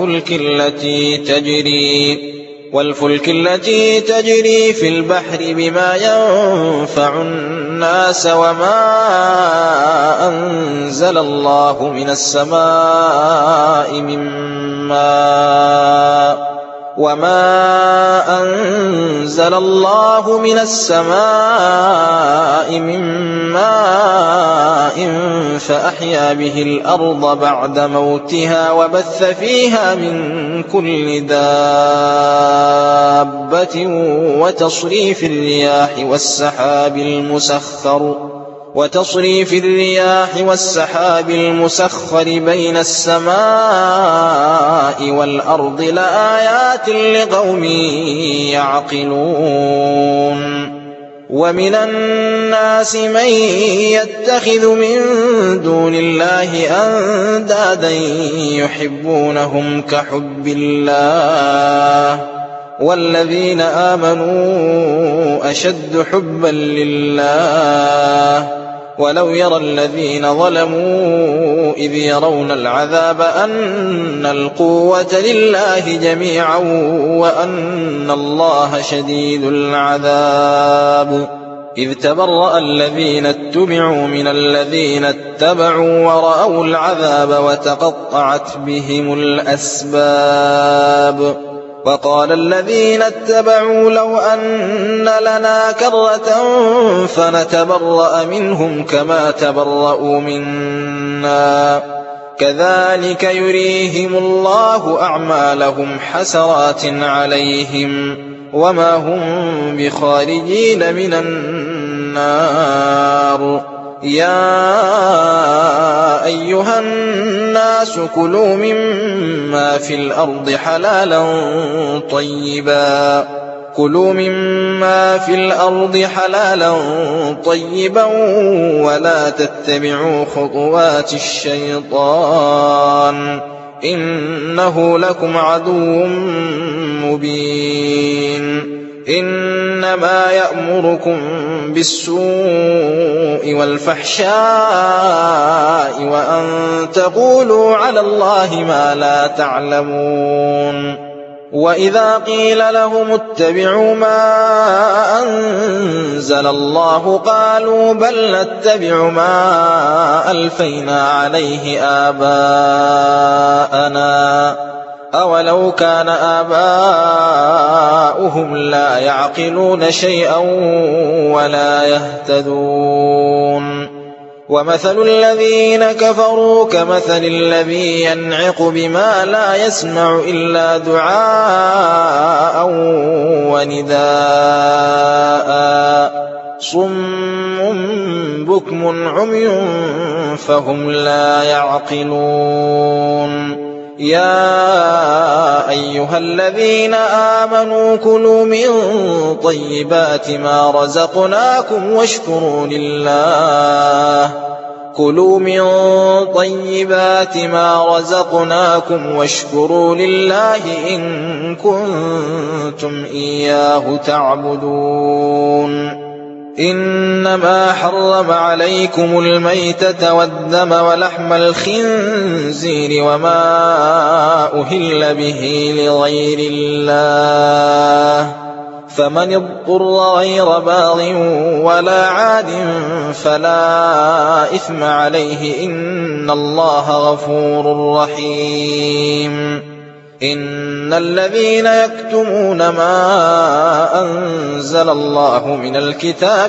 والفلك التي تجري في البحر بما ينفع الناس وما أنزل الله من السماء من ماء فأحيا به الأرض بعد موتها وبث فيها من كل دابة وتصريف الرياح والسحاب المسخر بين السماء والأرض لآيات لقوم يعقلون ومن الناس من يتخذ من دون الله أندادا يحبونهم كحب الله والذين آمنوا أشد حبا لله ولو يرى الذين ظلموا إذ يرون العذاب أن القوة لله جميعا وأن الله شديد العذاب إذ تبرأ الذين اتبعوا من الذين اتبعوا ورأوا العذاب وتقطعت بهم الأسباب وقال الذين اتبعوا لو أن لنا كرة فنتبرأ منهم كما تبرأوا منا كذلك يريهم الله أعمالهم حسرات عليهم وما هم بخارجين من النار. يا أيها الناس كلوا مما في الأرض حلالا طيبا ولا تتبعوا خطوات الشيطان إنه لكم عدو مبين. إنما يأمركم بالسوء والفحشاء وأن تقولوا على الله ما لا تعلمون. وإذا قيل لهم اتبعوا ما أنزل الله قالوا بل نتبع ما ألفينا عليه آباءنا أولو كان آباؤهم لا يعقلون شيئا ولا يهتدون. ومثل الذين كفروا كمثل الذي ينعق بما لا يسمع إلا دعاء ونداء صم بكم عمي فهم لا يعقلون. يا أيها الذين آمنوا كلوا من طيبات ما رزقناكم واشكروا لله إن كنتم إياه تعبدون. إنما حرم عليكم الميتة والدم ولحم الخنزير وما أهل به لغير الله فمن اضطر غير باغ ولا عاد فلا إثم عليه إن الله غفور رحيم. إن الذين يكتمون ما أنزل الله من الكتاب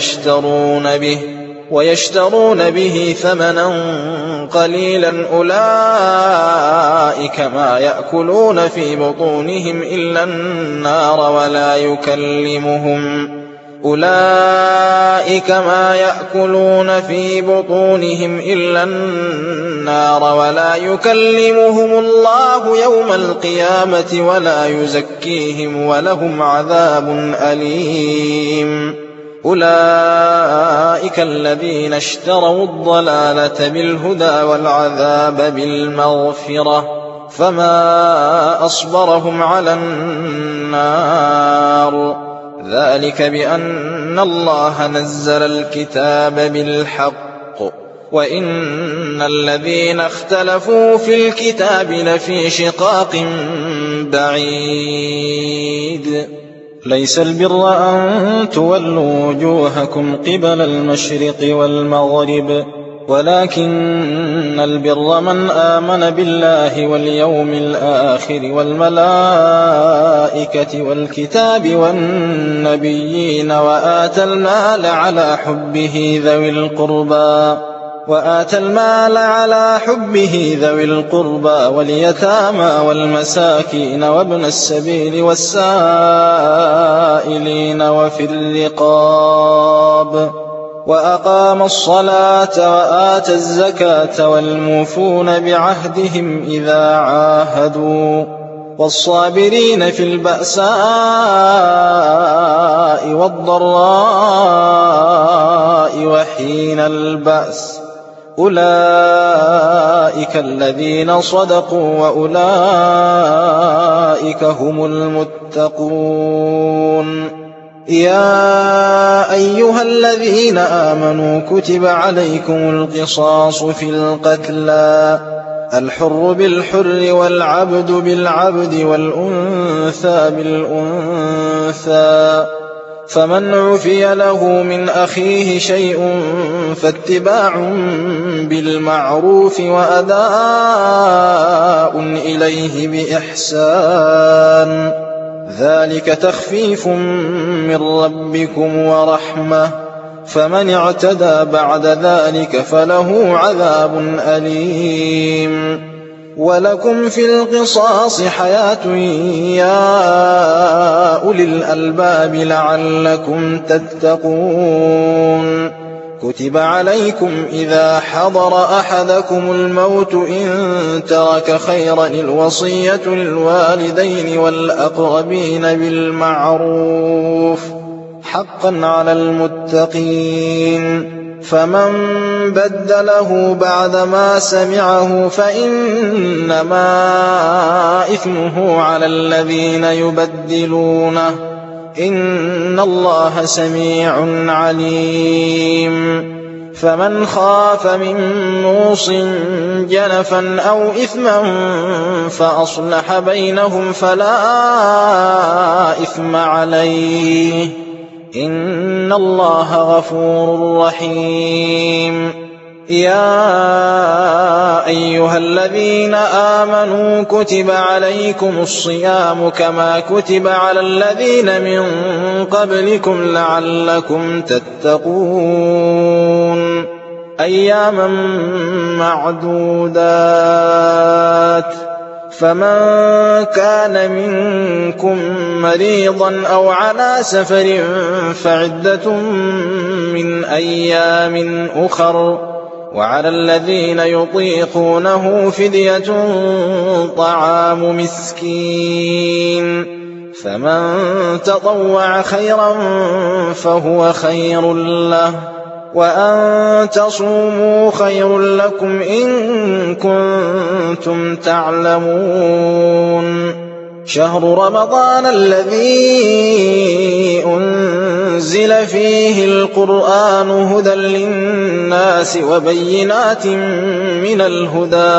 ويشترون به ثمنا قليلا أولئك ما يأكلون في بطونهم إلا النار ولا يكلمهم الله يوم القيامة ولا يزكيهم ولهم عذاب أليم. أولئك الذين اشتروا الضلالة بالهدى والعذاب بالمغفرة فما أصبرهم على النار. ذلك بأن الله نزل الكتاب بالحق وإن الذين اختلفوا في الكتاب لفي شقاق بعيد. ليس البر أن تولوا وجوهكم قبل المشرق والمغرب ولكن البر من آمن بالله واليوم الآخر والملائكة والكتاب والنبيين وآتى المال على حبه ذوي القربى واليتامى والمساكين وابن السبيل والسائلين وفي الرقاب وأقام الصلاة وآتى الزكاة والموفون بعهدهم إذا عاهدوا والصابرين في البأساء والضراء وحين البأس أولئك الذين صدقوا وأولئك هم المتقون. يا أيها الذين آمنوا كتب عليكم القصاص في القتلى الحر بالحر والعبد بالعبد والأنثى بالأنثى فمن عفي له من أخيه شيء فاتباع بالمعروف وأداء إليه بإحسان ذلك تخفيف من ربكم ورحمة فمن اعتدى بعد ذلك فله عذاب أليم. ولكم في القصاص حياة يا أولي الألباب لعلكم تتقون. كتب عليكم إذا حضر أحدكم الموت إن ترك خيرا الوصية للوالدين والأقربين بالمعروف حقا على المتقين. فمن بدله بعدما سمعه فإنما إثمه على الذين يبدلونه إن الله سميع عليم. فمن خاف من موص جنفا أو إثما فأصلح بينهم فلا إثم عليه إن الله غفور رحيم. يا أيها الذين آمنوا كتب عليكم الصيام كما كتب على الذين من قبلكم لعلكم تتقون. أياما معدودات. فمن كان منكم مريضا أو على سفر فعدة من أيام أخر. وعلى الذين يطيقونه فدية طعام مسكين. فمن تطوع خيرا فهو خير له وأن تصوموا خير لكم إن كنتم تعلمون. شهر رمضان الذي أنزل فيه القرآن هدى للناس وبينات من الهدى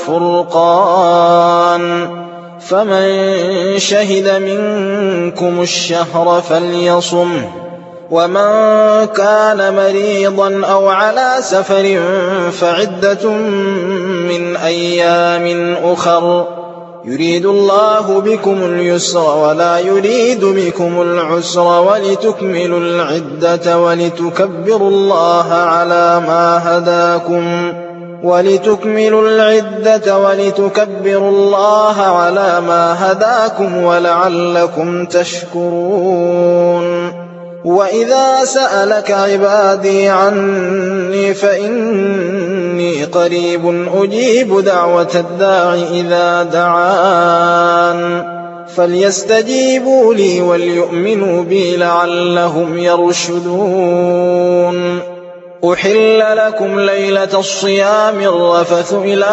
والفرقان. فمن شهد منكم الشهر فليصمه. ومن كان مريضا أو على سفر فعدة من أيام أخر. يريد الله بكم اليسر ولا يريد بكم العسر ولتكملوا العدة ولتكبروا الله على ما هداكم ولعلكم تشكرون. وإذا سألك عبادي عني فإني قريب أجيب دعوة الداع إذا دعان فليستجيبوا لي وليؤمنوا بي لعلهم يرشدون. أحل لكم ليلة الصيام الرفث إلى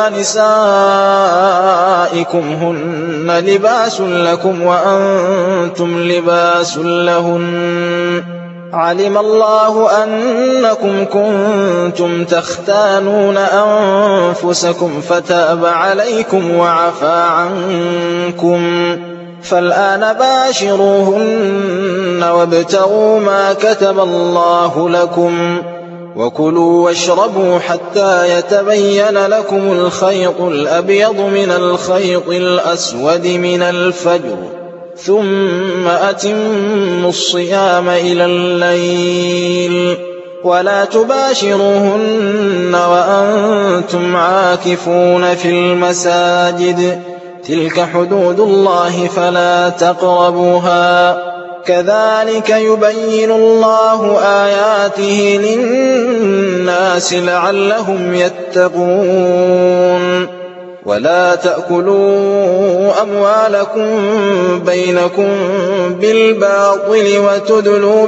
نسائكم هن لباس لكم وأنتم لباس لهن. علم الله أنكم كنتم تختانون أنفسكم فتاب عليكم وعفى عنكم. فالآن باشروهن وابتغوا ما كتب الله لكم وكلوا واشربوا حتى يتبين لكم الخيط الأبيض من الخيط الأسود من الفجر ثم أتموا الصيام إلى الليل ولا تباشروهن وأنتم عاكفون في المساجد تلك حدود الله فلا تقربوها كذلك يبين الله آياته للناس لعلهم يتقون. ولا تأكلوا أموالكم بينكم بالباطل وتدلوا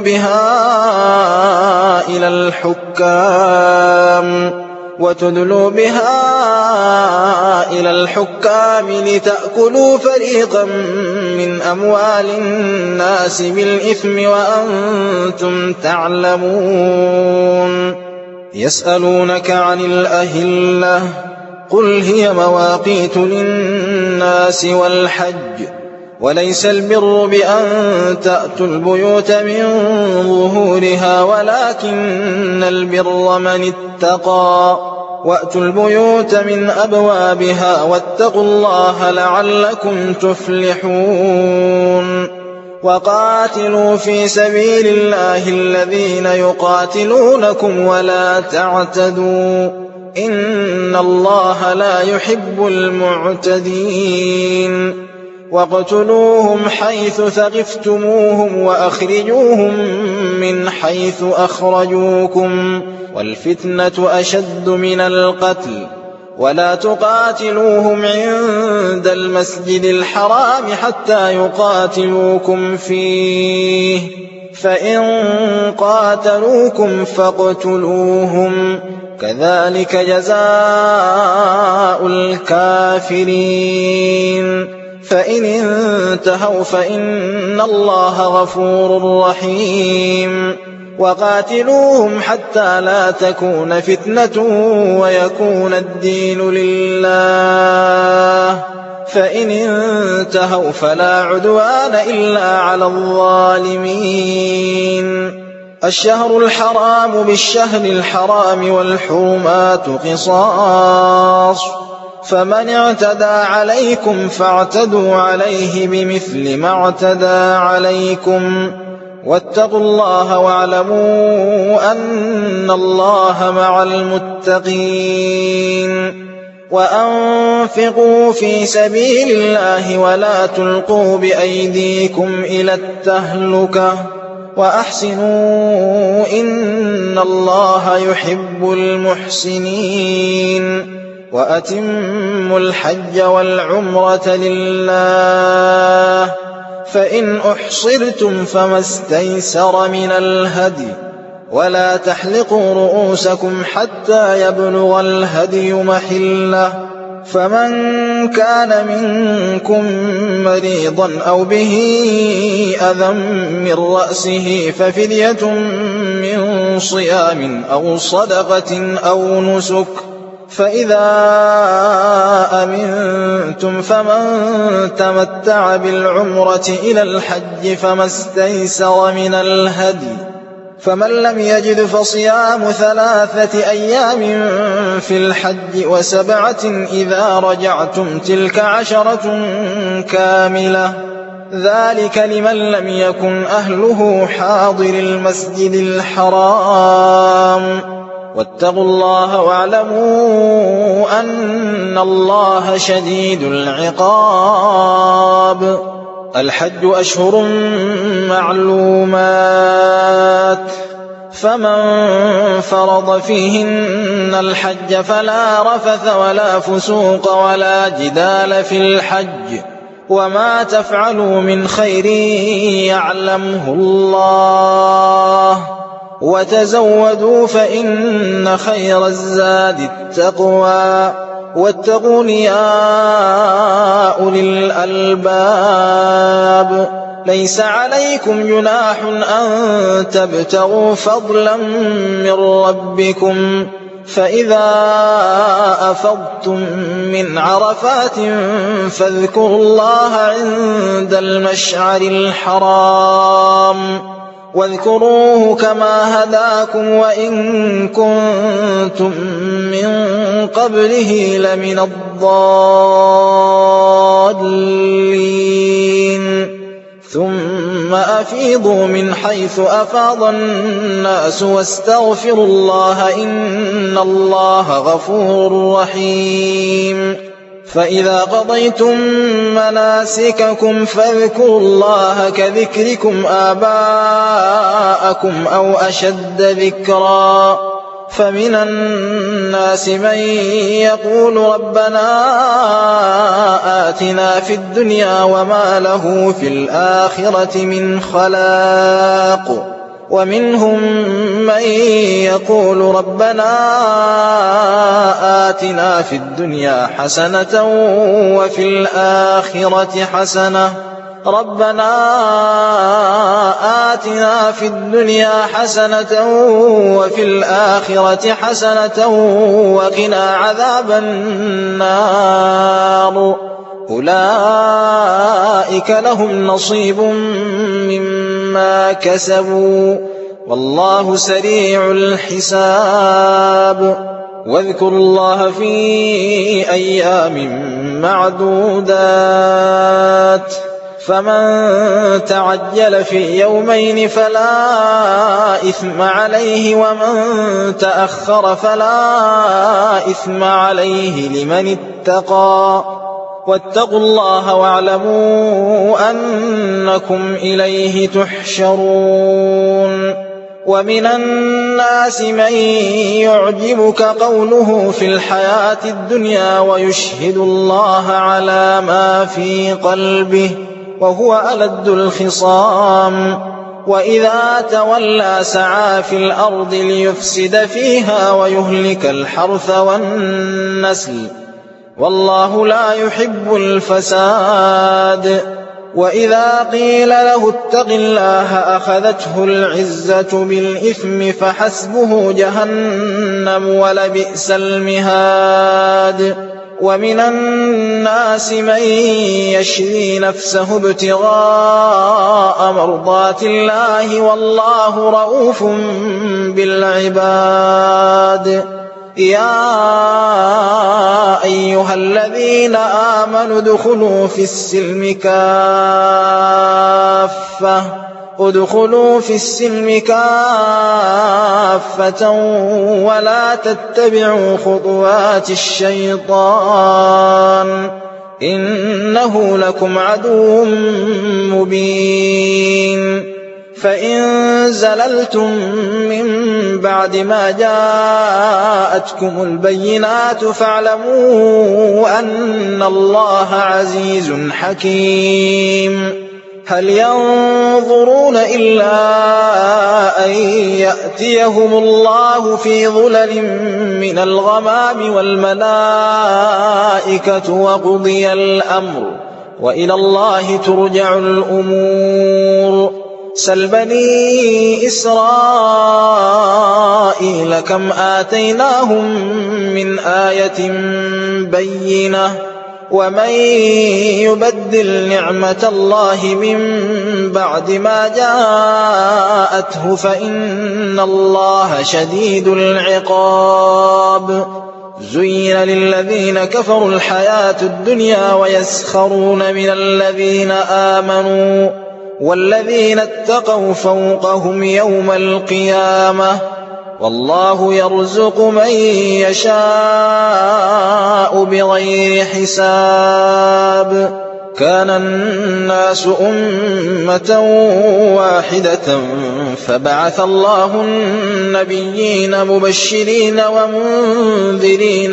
بها إلى الحكام لتأكلوا فريقا من أموال الناس بالإثم وأنتم تعلمون. يسألونك عن الأهلة قل هي مواقيت للناس والحج وليس البر بأن تأتوا البيوت من ظهورها ولكن البر من اتقى وأتوا البيوت من أبوابها واتقوا الله لعلكم تفلحون. وقاتلوا في سبيل الله الذين يقاتلونكم ولا تعتدوا إن الله لا يحب المعتدين واقتلوهم حيث ثقفتموهم وأخرجوهم من حيث أخرجوكم والفتنة أشد من القتل ولا تقاتلوهم عند المسجد الحرام حتى يقاتلوكم فيه فإن قاتلوكم فاقتلوهم كذلك جزاء الكافرين فإن انتهوا فإن الله غفور رحيم وقاتلوهم حتى لا تكون فتنة ويكون الدين لله فإن انتهوا فلا عدوان إلا على الظالمين الشهر الحرام بالشهر الحرام والحرمات قصاص فمن اعتدى عليكم فاعتدوا عليه بمثل ما اعتدى عليكم واتقوا الله واعلموا أن الله مع المتقين وأنفقوا في سبيل الله ولا تلقوا بأيديكم إلى التهلكة وأحسنوا إن الله يحب المحسنين وأتموا الحج والعمرة لله فإن أحصرتم فما استيسر من الهدي ولا تحلقوا رؤوسكم حتى يبلغ الهدي محله فمن كان منكم مريضا أو به أذى من رأسه ففدية من صيام أو صدقة أو نسك فإذا أمنتم فمن تمتع بالعمرة إلى الحج فما استيسر من الهدي فمن لم يجد فصيام 3 أيام في الحج و7 إذا رجعتم تلك 10 كاملة ذلك لمن لم يكن أهله حاضر المسجد الحرام واتقوا الله واعلموا أن الله شديد العقاب الحج أشهر معلومات فمن فرض فيهن الحج فلا رفث ولا فسوق ولا جدال في الحج وما تفعلوا من خير يعلمه الله وتزودوا فإن خير الزاد التقوى واتقون يا أولي الألباب ليس عليكم جناح أن تبتغوا فضلا من ربكم فإذا أفضتم من عرفات فاذكروا الله عند المشعر الحرام واذكروه كما هداكم وإن كنتم من قبله لمن الضالين ثم أفيضوا من حيث أفاض الناس واستغفروا الله إن الله غفور رحيم فإذا قضيتم مناسككم فاذكروا الله كذكركم آباءكم أو أشد ذكرا فمن الناس من يقول ربنا آتنا في الدنيا وما له في الآخرة من خلاق ومنهم من يقول ربنا آتنا في الدنيا حسنة وفي الآخرة حسنة ربنا آتنا في الدنيا حسنة وفي الآخرة حسنة وقنا عذاب النار أولئك لهم نصيب مما كسبوا والله سريع الحساب واذكروا الله في أيام معدودات فمن تعجل في يومين فلا إثم عليه ومن تأخر فلا إثم عليه لمن اتقى واتقوا الله واعلموا أنكم إليه تحشرون ومن الناس من يعجبك قوله في الحياة الدنيا ويشهد الله على ما في قلبه وهو ألد الخصام وإذا تولى سعى في الأرض ليفسد فيها ويهلك الحرث والنسل والله لا يحب الفساد وإذا قيل له اتق الله أخذته العزة بالإثم فحسبه جهنم ولبئس المهاد ومن الناس من يشري نفسه ابتغاء مرضات الله والله رؤوف بالعباد يا أيها الذين آمنوا ادخلوا في السلم كافة ولا تتبعوا خطوات الشيطان إنه لكم عدو مبين فإن زللتم من بعد ما جاءتكم البينات فاعلموا أن الله عزيز حكيم هل ينظرون إلا أن يأتيهم الله في ظلل من الغمام والملائكة وقضي الأمر وإلى الله ترجع الأمور سل بني إسرائيل كم آتيناهم من آية بينة ومن يبدل نعمة الله من بعد ما جاءته فإن الله شديد العقاب زين للذين كفروا الحياة الدنيا ويسخرون من الذين آمنوا والذين اتقوا فوقهم يوم القيامة والله يرزق من يشاء بغير حساب كان الناس أمة واحدة فبعث الله النبيين مبشرين ومنذرين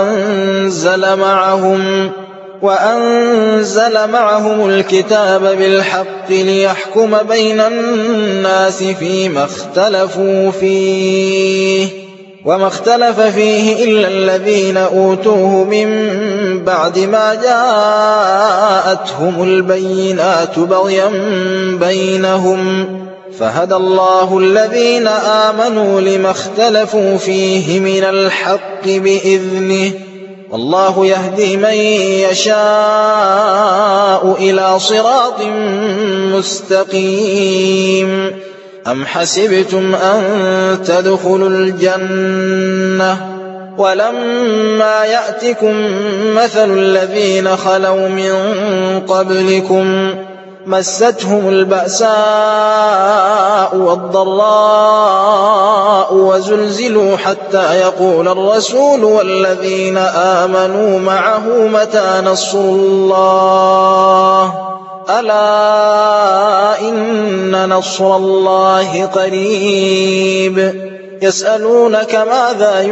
وأنزل معهم الكتاب بالحق ليحكم بين الناس فيما اختلفوا فيه وما اختلف فيه إلا الذين أوتوه من بعد ما جاءتهم البينات بغيا بينهم فهدى الله الذين آمنوا لما اختلفوا فيه من الحق بإذنه والله يهدي من يشاء إلى صراط مستقيم أم حسبتم أن تدخلوا الجنة ولما يأتكم مثل الذين خلوا من قبلكم مستهم البأساء والضراء وزلزلوا حتى يقول الرسول والذين آمنوا معه متى نصر الله ألا إن نصر الله قريب يسألونك ماذا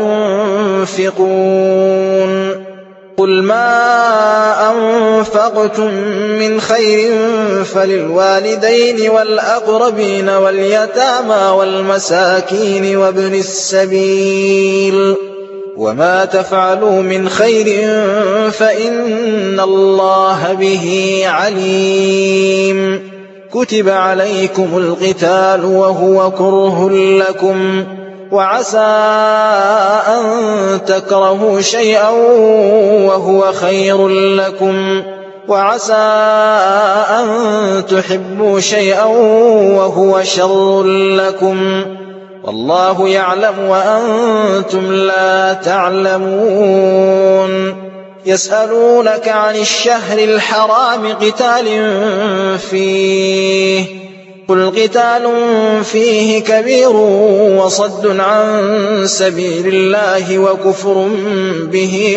ينفقون قل ما أنفقتم من خير فللوالدين والأقربين واليتامى والمساكين وابن السبيل وما تفعلوا من خير فإن الله به عليم كتب عليكم القتال وهو كره لكم وعسى أن تكرهوا شيئا وهو خير لكم وعسى أن تحبوا شيئا وهو شر لكم والله يعلم وأنتم لا تعلمون يسألونك عن الشهر الحرام قتال فيه قل قتال فيه كبير وصد عن سبيل الله وكفر به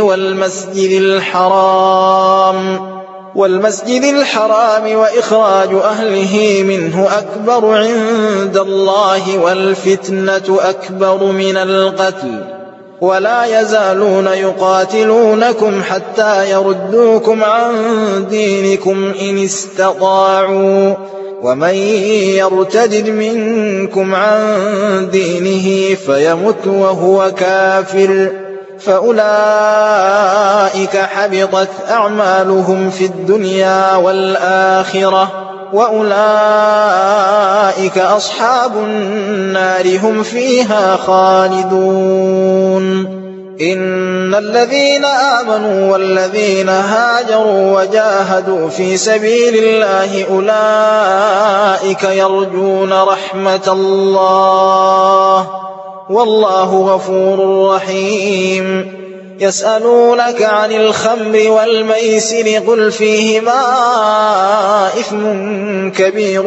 والمسجد الحرام وإخراج أهله منه أكبر عند الله والفتنة أكبر من القتل ولا يزالون يقاتلونكم حتى يردوكم عن دينكم إن استطاعوا ومن يرتد منكم عن دينه فيمت وهو كافر فأولئك حبطت أعمالهم في الدنيا والآخرة وأولئك أصحاب النار هم فيها خالدون إن الذين آمنوا والذين هاجروا وجاهدوا في سبيل الله أولئك يرجون رحمة الله والله غفور رحيم يسألونك عن الخمر والميسر قل فيهما إثم كبير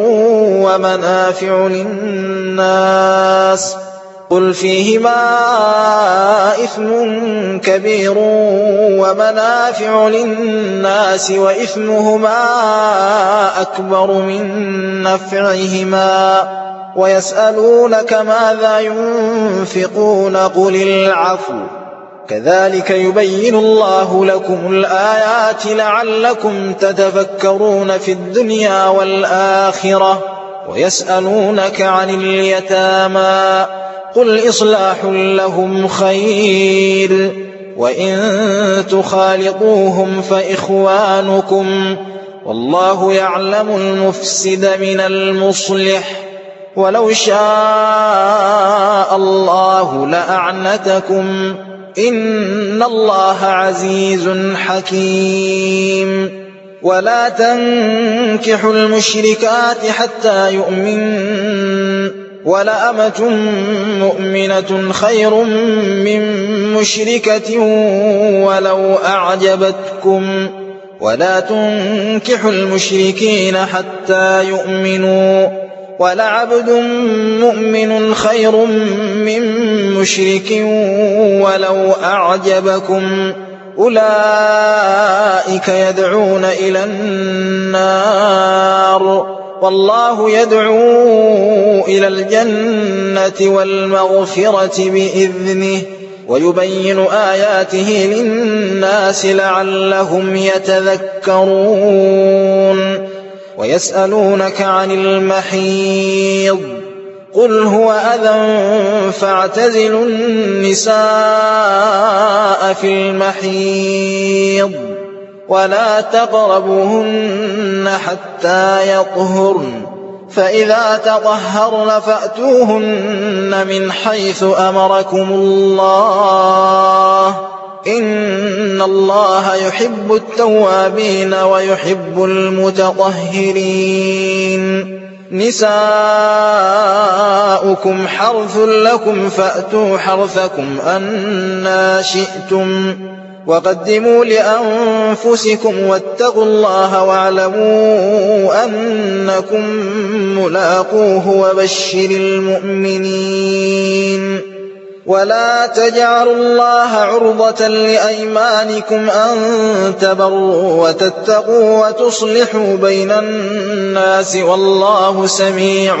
ومنافع للناس وإثمهما أكبر من نفعهما ويسألونك ماذا ينفقون قل العفو كذلك يبين الله لكم الآيات لعلكم تتفكرون في الدنيا والآخرة ويسألونك عن اليتامى قل إصلاح لهم خير وإن تخالطوهم فإخوانكم والله يعلم المفسد من المصلح ولو شاء الله لأعنتكم إن الله عزيز حكيم ولا تنكحوا المشركات حتى يؤمنن ولأمة مؤمنة خير من مشركة ولو أعجبتكم ولا تنكحوا المشركين حتى يؤمنوا ولعبد مؤمن خير من مشرك ولو أعجبكم أولئك يدعون إلى النار والله يدعو إلى الجنة والمغفرة بإذنه ويبين آياته للناس لعلهم يتذكرون ويسألونك عن المحيض قل هو أذى فاعتزلوا النساء في المحيض ولا تقربوهن حتى يطهرن فإذا تطهرن فأتوهن من حيث أمركم الله إن الله يحب التوابين ويحب المتطهرين نساؤكم حرث لكم فأتوا حرثكم أنى شئتم وقدموا لأنفسكم واتقوا الله واعلموا أنكم ملاقوه وبشر المؤمنين ولا تجعلوا الله عرضة لأيمانكم أن تبروا وتتقوا وتصلحوا بين الناس والله سميع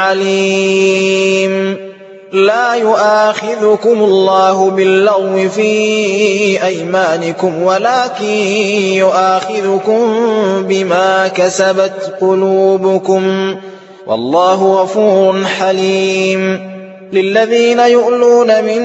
عليم لا يؤاخذكم الله باللغو في أيمانكم ولكن يؤاخذكم بما كسبت قلوبكم والله غفور حليم للذين يؤلون من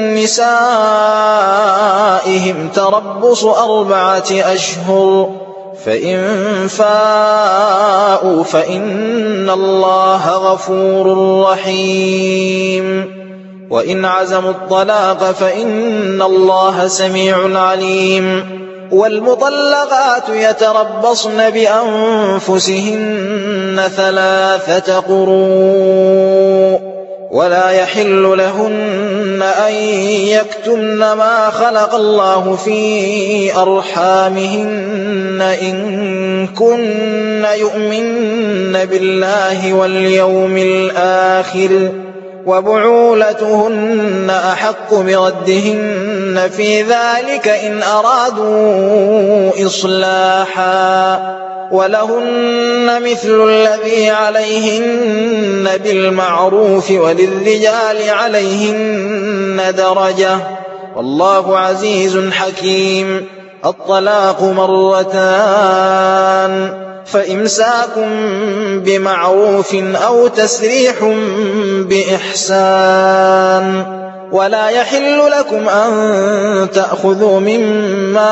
نسائهم تربص 4 أشهر فإن فاءوا فإن الله غفور رحيم وإن عزموا الطلاق فإن الله سميع عليم والمطلقات يتربصن بأنفسهن 3 قروء ولا يحل لهن أن يكتمن ما خلق الله في أرحامهن إن كن يؤمن بالله واليوم الآخر وبعولتهن أحق بردهن في ذلك إن أرادوا إصلاحا ولهن مثل الذي عليهن بالمعروف وللرجال عليهن درجة والله عزيز حكيم. الطلاق مرتان فإمساك بمعروف أو تسريح بإحسان ولا يحل لكم أن تأخذوا مما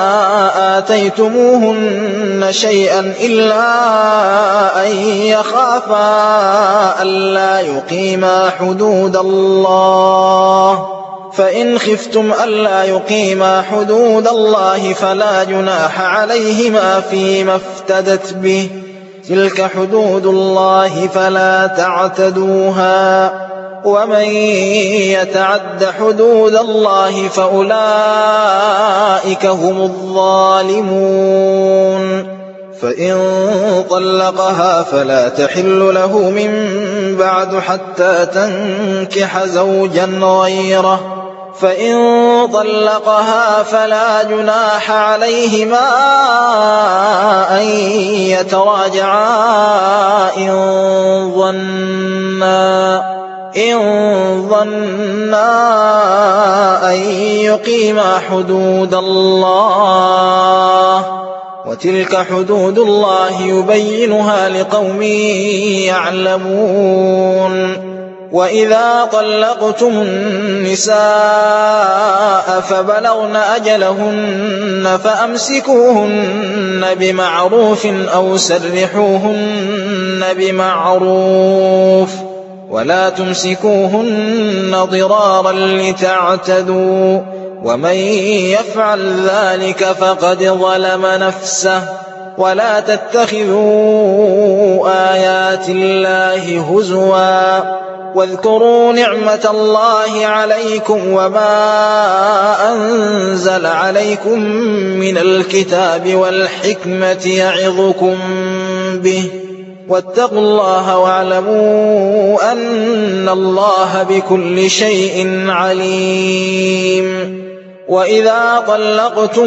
آتيتموهن شيئا إلا أن يخافا ألا يقيما حدود الله فإن خفتم ألا يقيما حدود الله فلا جناح عليهما فيما افتدت به تلك حدود الله فلا تعتدوها ومن يتعد حدود الله فأولئك هم الظالمون. فإن طلقها فلا تحل له من بعد حتى تنكح زوجا غيره فإن طلقها فلا جناح عليهما أن يتراجعا إن ظنا أن يقيما حدود الله وتلك حدود الله يبينها لقوم يعلمون. وإذا طلقتم النساء فبلغن أجلهن فأمسكوهن بمعروف أو سرحوهن بمعروف ولا تمسكوهن ضرارا لتعتدوا ومن يفعل ذلك فقد ظلم نفسه. ولا تتخذوا آيات الله هزوا واذكروا نعمة الله عليكم وما أنزل عليكم من الكتاب والحكمة يعظكم به واتقوا الله واعلموا أن الله بكل شيء عليم. وإذا طلقتم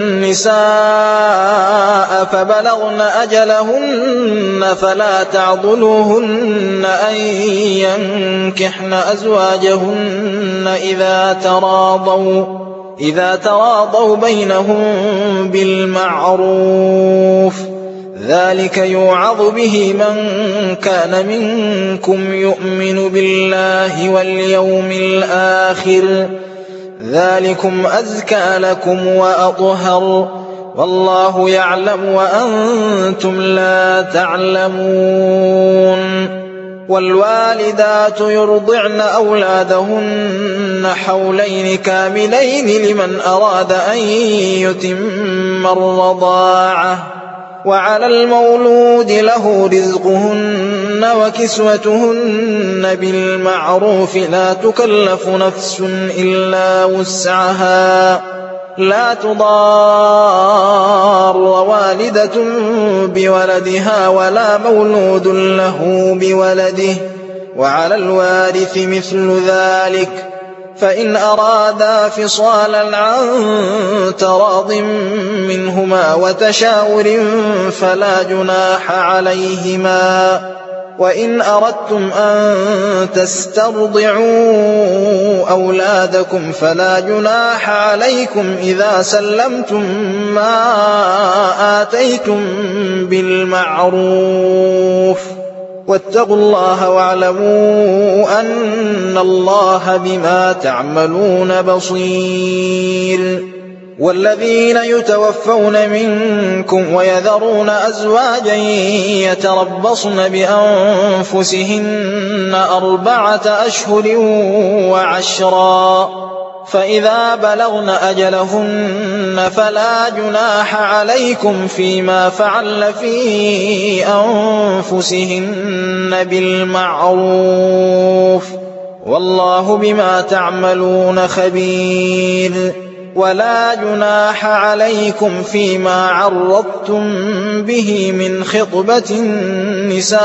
النساء فبلغن أجلهن فلا تعضلوهن أن ينكحن أزواجهن إذا تراضوا بينهم بالمعروف ذلك يوعظ به من كان منكم يؤمن بالله واليوم الآخر ذلكم أزكى لكم وأطهر والله يعلم وأنتم لا تعلمون. والوالدات يرضعن أولادهن حولين كاملين لمن أراد أن يتم الرضاعة وعلى المولود له رزقهن وكسوتهن بالمعروف لا تكلف نفس إلا وسعها لا تضار والدة بولدها ولا مولود له بولده وعلى الوارث مثل ذلك فإن أرادا فصالا عن تراض منهما وتشاور فلا جناح عليهما. وإن أردتم أن تسترضعوا أولادكم فلا جناح عليكم إذا سلمتم ما آتيتم بالمعروف واتقوا الله واعلموا أن الله بما تعملون بصير. والذين يتوفون منكم ويذرون أزواجا يتربصن بأنفسهن 4 أشهر و10 فإذا بلغن أجلهن فلا جناح عليكم فيما فعل في أنفسهن بالمعروف والله بما تعملون خبير. ولا جناح عليكم فيما عرضتم به من خطبة النساء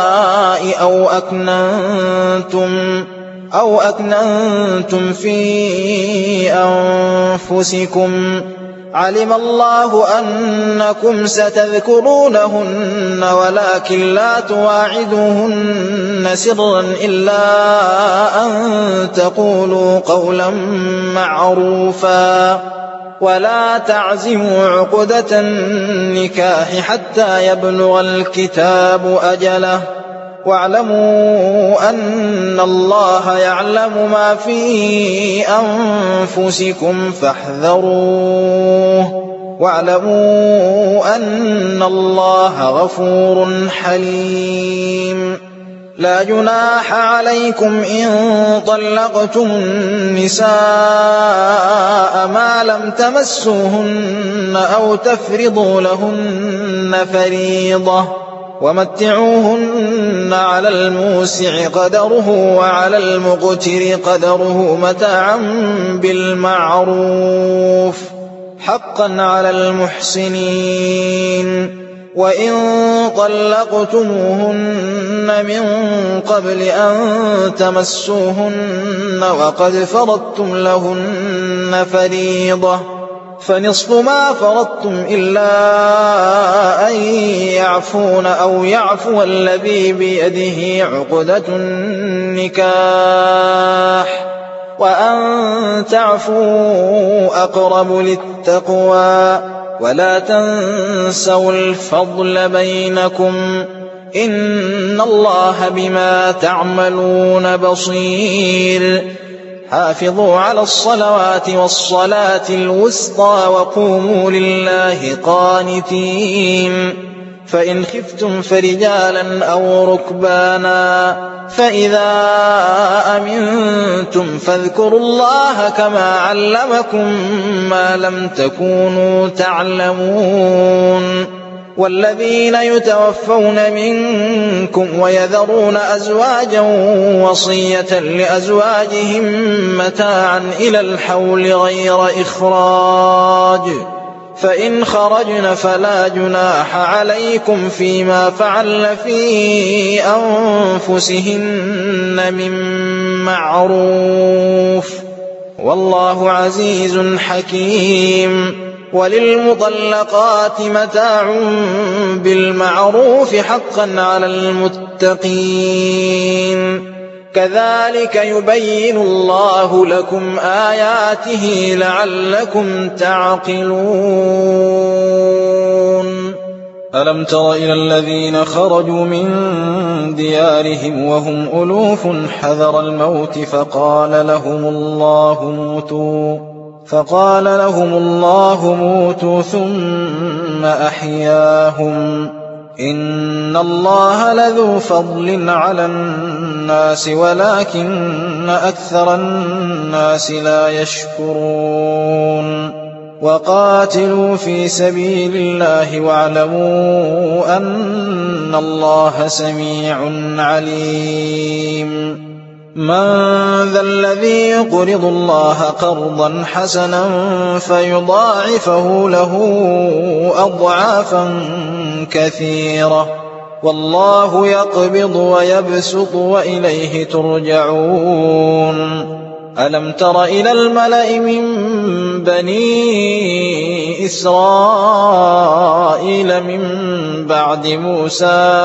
أو أكننتم في أنفسكم. علم الله أنكم ستذكرونهن ولكن لا تواعدوهن سرا إلا أن تقولوا قولا معروفا. ولا تعزموا عقدة النكاح حتى يبلغ الكتاب أجله. واعلموا أن الله يعلم ما في أنفسكم فاحذروه. واعلموا أن الله غفور حليم. لا جناح عليكم إن طلقتم النساء ما لم تمسوهن أو تفرضوا لهن فريضة. ومتعوهن على الموسع قدره وعلى المقتر قدره متاعا بالمعروف حقا على المحسنين. وإن طلقتموهن من قبل أن تمسوهن وقد فرضتم لهن فريضة فنصف ما فرضتم إلا أن يعفون أو يعفو الذي بيده عقدة النكاح وأن تعفوا أقرب للتقوى. ولا تنسوا الفضل بينكم إن الله بما تعملون بصير. حافظوا على الصلوات والصلاة الوسطى وقوموا لله قانتين. فإن خفتم فرجالا أو ركبانا فإذا أمنتم فاذكروا الله كما علمكم ما لم تكونوا تعلمون. والذين يتوفون منكم ويذرون أزواجا وصية لأزواجهم متاعا إلى الحول غير إخراج فإن خرجن فلا جناح عليكم فيما فعلن في أنفسهن من معروف والله عزيز حكيم. وللمطلقات متاع بالمعروف حقا على المتقين. كذلك يبين الله لكم آياته لعلكم تعقلون. ألم تر إلى الذين خرجوا من ديارهم وهم ألوف حذر الموت فقال لهم الله موتوا ثم أحياهم. إن الله لذو فضل على الناس ولكن أكثر الناس لا يشكرون. وقاتلوا في سبيل الله واعلموا أن الله سميع عليم. من ذا الذي يقرض الله قرضا حسنا فيضاعفه له أضعافا كثيرة والله يقبض ويبسط وإليه ترجعون. ألم تر إلى الملأ من بني إسرائيل من بعد موسى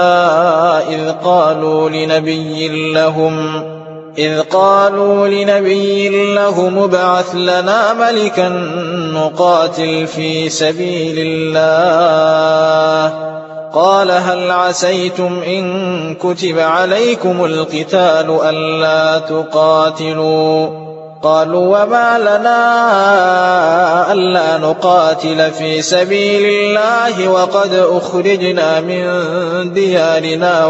إذ قالوا لنبي لهم ابعث لنا ملكا نقاتل في سبيل الله قال هل عسيتم إن كتب عليكم القتال ألا تقاتلوا قالوا وما لنا ألا نقاتل في سبيل الله وقد أخرجنا من ديارنا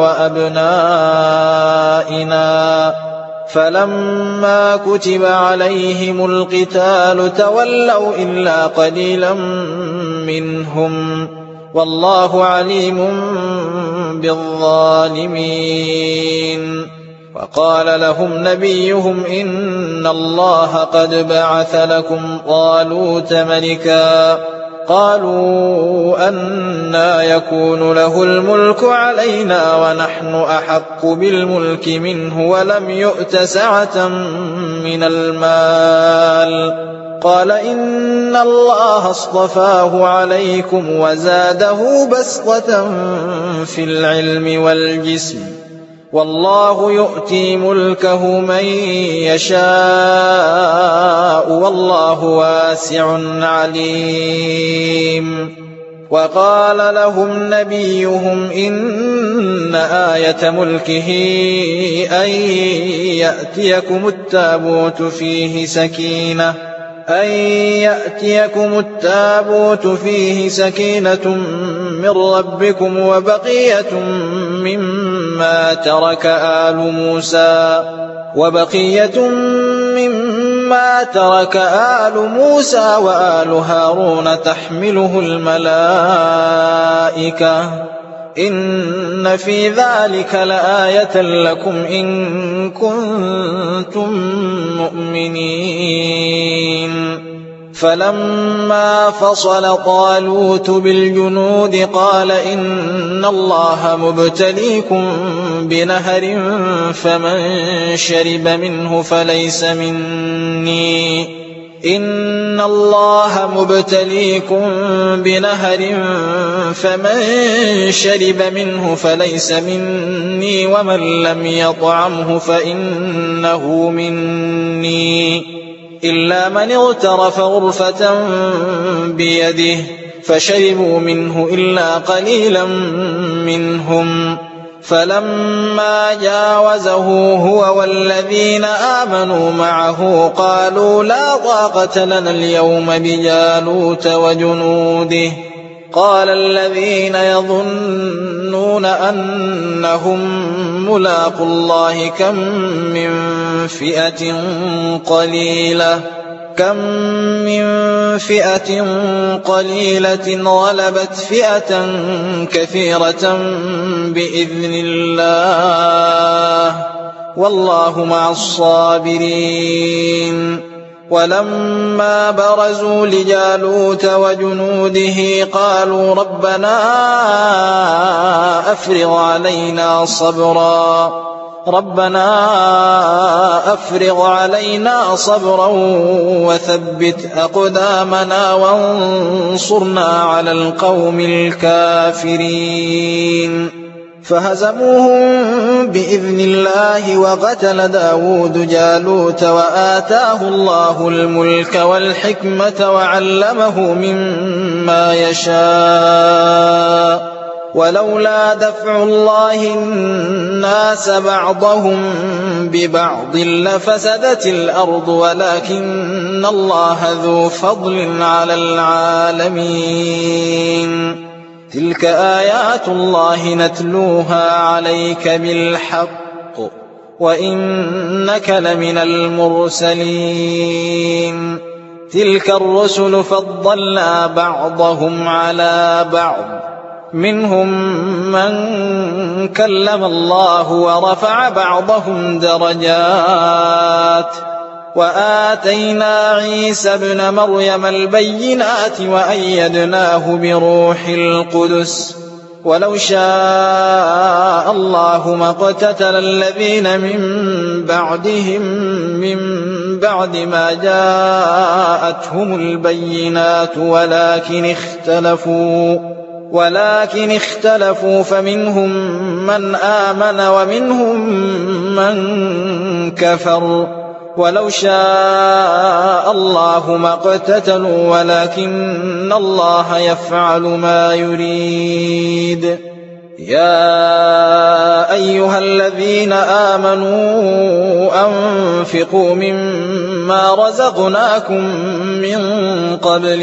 وأبنائنا فلما كتب عليهم القتال تولوا إلا قليلا منهم والله عليم بالظالمين. وقال لهم نبيهم إن الله قد بعث لكم طالوت ملكا قالوا أنى يكون له الملك علينا ونحن أحق بالملك منه ولم يؤت سعة من المال قال إن الله اصطفاه عليكم وزاده بسطة في العلم والجسم والله يؤتي ملكه من يشاء والله واسع عليم وقال لهم نبيهم إن آية ملكه أن يأتيكم التابوت فيه سكينة من ربكم وبقية مما ترك آل موسى وآل هارون تحمله الملائكة إن في ذلك لآية لكم إن كنتم مؤمنين فلما فصل طالوت بالجنود قال إن الله مبتليكم بنهر فمن شرب منه فليس مني ومن لم يطعمه فإنه مني إلا من اغترف غرفة بيده فشربوا منه إلا قليلا منهم فلما جاوزه هو والذين آمنوا معه قالوا لا طاقة لنا اليوم بجالوت وجنوده قال الذين يظنون أنهم ملاقو الله كم من فئة قليلة غلبت فئة كثيرة بإذن الله والله مع الصابرين ولما برزوا لجالوت وجنوده قالوا ربنا أفرغ علينا صبرا وثبت أقدامنا وانصرنا على القوم الكافرين فهزموهم بإذن الله وقتل داود جالوت وآتاه الله الملك والحكمة وعلمه مما يشاء ولولا دفع الله الناس بعضهم ببعض لفسدت الأرض ولكن الله ذو فضل على العالمين تلك آيات الله نتلوها عليك بالحق وإنك لمن المرسلين تلك الرسل فضلنا بعضهم على بعض منهم من كلم الله ورفع بعضهم درجات وآتينا عيسى ابن مريم البينات وأيدناه بروح القدس ولو شاء الله ما اقتتل الذين من بعدهم من بعد ما جاءتهم البينات ولكن اختلفوا فمنهم من آمن ومنهم من كفر ولو شاء الله ما اقتتلوا ولكن الله يفعل ما يريد يا أيها الذين آمنوا أنفقوا مما رزقناكم من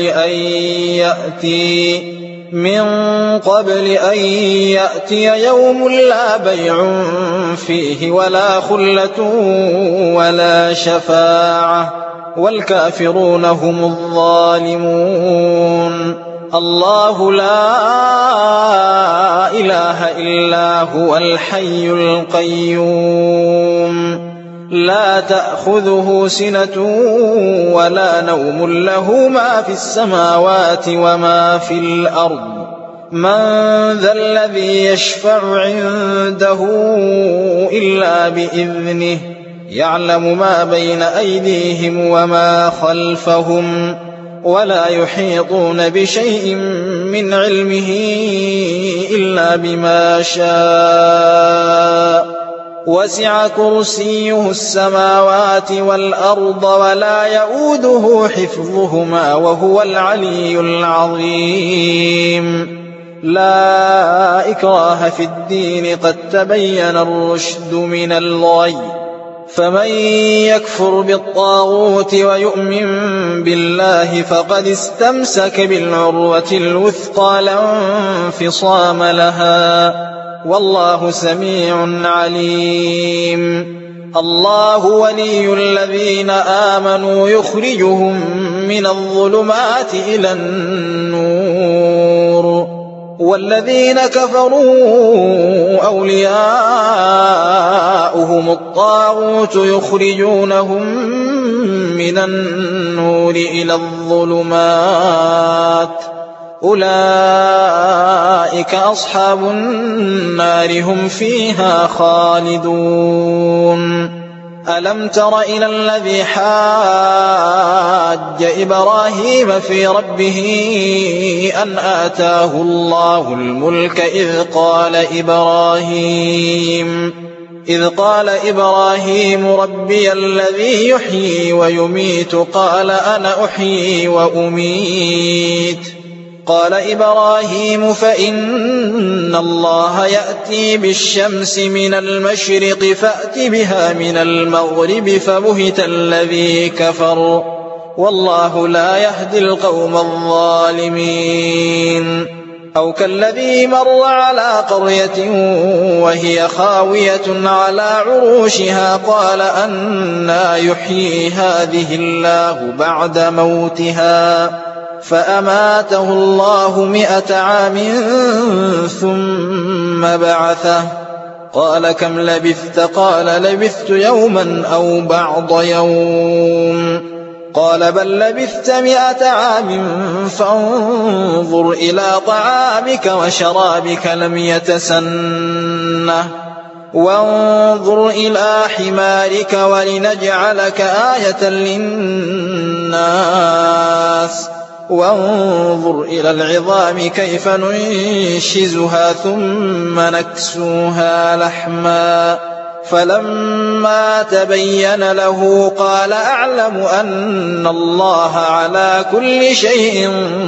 قبل أن يأتي يوم لا بيع فيه ولا خلة ولا شفاعة والكافرون هم الظالمون الله لا إله إلا هو الحي القيوم لا تأخذه سنة ولا نوم له ما في السماوات وما في الأرض من ذا الذي يشفع عنده إلا بإذنه يعلم ما بين أيديهم وما خلفهم ولا يحيطون بشيء من علمه إلا بما شاء وسع كرسيه السماوات والأرض ولا يؤوده حفظهما وهو العلي العظيم لا إكراه في الدين قد تبين الرشد من الغي فمن يكفر بالطاغوت ويؤمن بالله فقد استمسك بالعروة الوثقى لا انفصام لها والله سميع عليم الله ولي الذين آمنوا يخرجهم من الظلمات إلى النور والذين كفروا أولياؤهم الطاغوت يخرجونهم من النور إلى الظلمات أولئك أصحاب النار هم فيها خالدون ألم تر إلى الذي حاج إبراهيم في ربه أن آتاه الله الملك إذ قال إبراهيم ربي الذي يحيي ويميت قال أنا أحيي وأميت قال إبراهيم فإن الله يأتي بالشمس من المشرق فأت بها من المغرب فبهت الذي كفر والله لا يهدي القوم الظالمين أو كالذي مر على قرية وهي خاوية على عروشها قال أنى يحيي هذه الله بعد موتها فأماته الله 100 عام ثم بعثه قال كم لبثت قال لبثت يوما أو بعض يوم قال بل لبثت 100 عام فانظر إلى طعامك وشرابك لم يتسنه وانظر إلى حمارك ولنجعلك آية للناس وانظر إلى العظام كيف ننشزها ثم نكسوها لحما فلما تبين له قال أعلم أن الله على كل شيء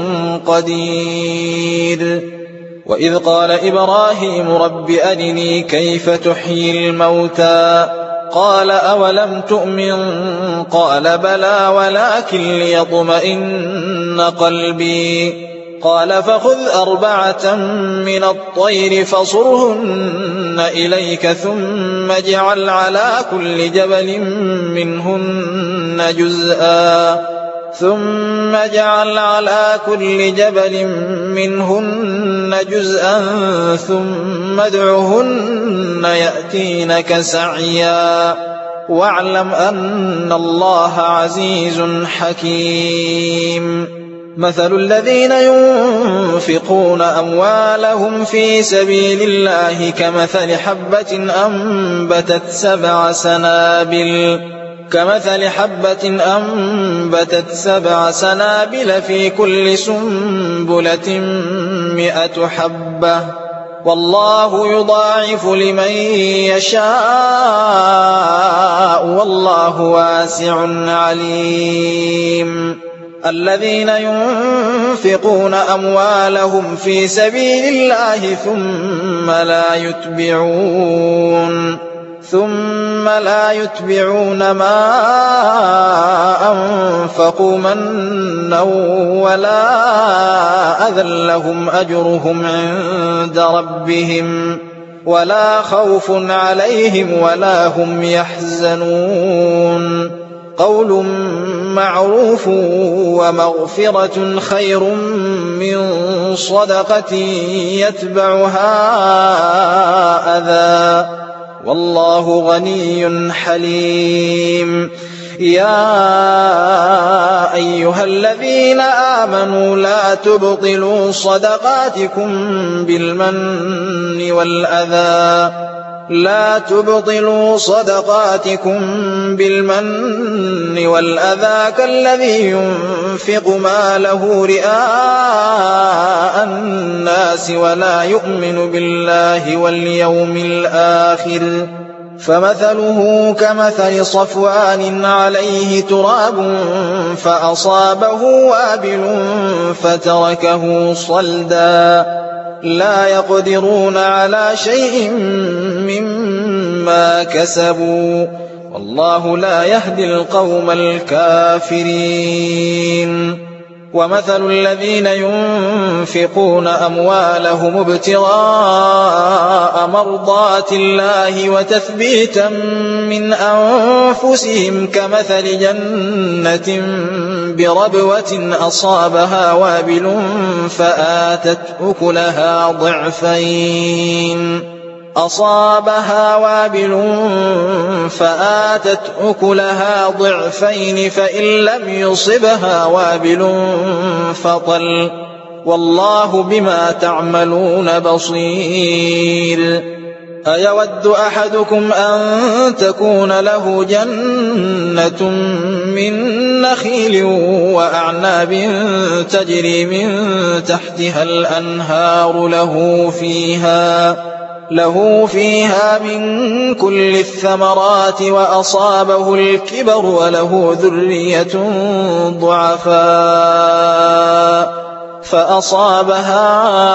قدير وإذ قال إبراهيم رب أرني كيف تحيي الموتى قال أولم تؤمن قال بلى ولكن ليطمئن قلبي قال فخذ 4 من الطير فصرهن إليك ثم اجعل على كل جبل منهن جزءا ثم ادعهن يأتينك سعيا واعلم أن الله عزيز حكيم مثل الذين ينفقون أموالهم في سبيل الله كمثل حبة أنبتت 7 سنابل في كل سنبلة 100 حبة والله يضاعف لمن يشاء والله واسع عليم الذين ينفقون أموالهم في سبيل الله ثم لا يتبعون ما أنفقوا منا ولا أذى لهم أجرهم عند ربهم ولا خوف عليهم ولا هم يحزنون قول معروف ومغفرة خير من صدقة يتبعها أذى والله غني حليم. يا أيها الذين آمنوا لا تبطلوا صدقاتكم بالمن والأذى كالذي ينفق ماله رئاء الناس ولا يؤمن بالله واليوم الآخر، فمثله كمثل صفوان عليه تراب فأصابه وابل فتركه صلدا، لا يقدرون على شيء مما كسبوا، والله لا يهدي القوم الكافرين. ومثل الذين ينفقون أموالهم ابتغاء مرضات الله وتثبيتا من أنفسهم كمثل جنة بربوة أصابها وابل فآتت أكلها ضعفين فإن لم يصبها وابل فطل، والله بما تعملون بصير. أيود أحدكم أن تكون له جنة من نخيل وأعناب تجري من تحتها الأنهار له فيها من كل الثمرات وأصابه الكبر وله ذرية ضعفاء فأصابها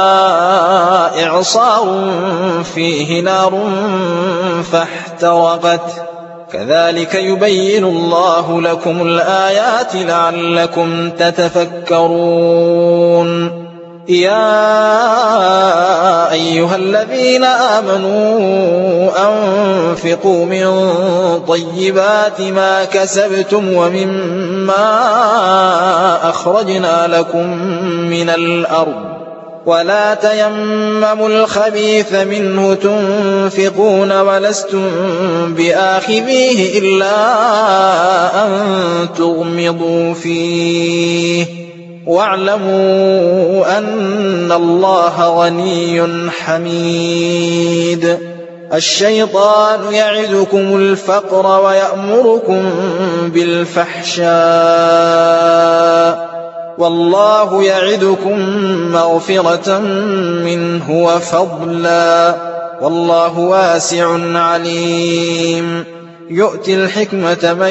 إعصار فيه نار فاحترقت، كذلك يبين الله لكم الآيات لعلكم تتفكرون. يا أيها الذين آمنوا أنفقوا من طيبات ما كسبتم ومما أخرجنا لكم من الأرض، ولا تيمموا الخبيث منه تنفقون ولستم بآخذيه إلا أن تغمضوا فيه، واعلموا أن الله غني حميد. الشيطان يعدكم الفقر ويأمركم بالفحشاء، والله يعدكم مغفرة منه وفضلا، والله واسع عليم. يؤتي الحكمة من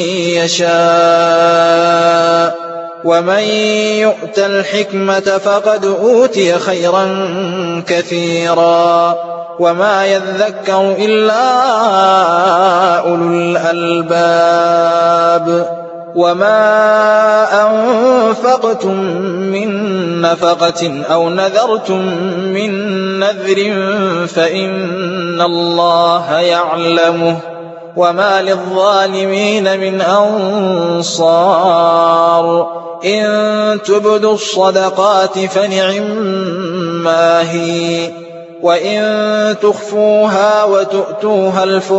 يشاء، ومن يؤت الحكمة فقد أوتي خيرا كثيرا، وما يذكر إلا أولو الألباب. وما أنفقتم من نفقة أو نذرتم من نذر فإن الله يعلمه، وما للظالمين من أنصار. إن تبدوا الصدقات فنعما هي، وإن تخفوها وتؤتوها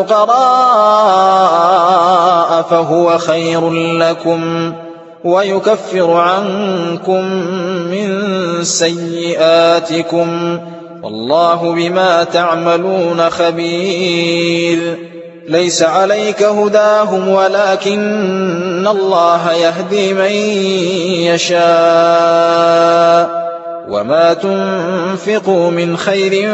الفقراء فهو خير لكم، ويكفر عنكم من سيئاتكم، والله بما تعملون خبير. ليس عليك هداهم ولكن الله يهدي من يشاء، وما تنفقوا من خير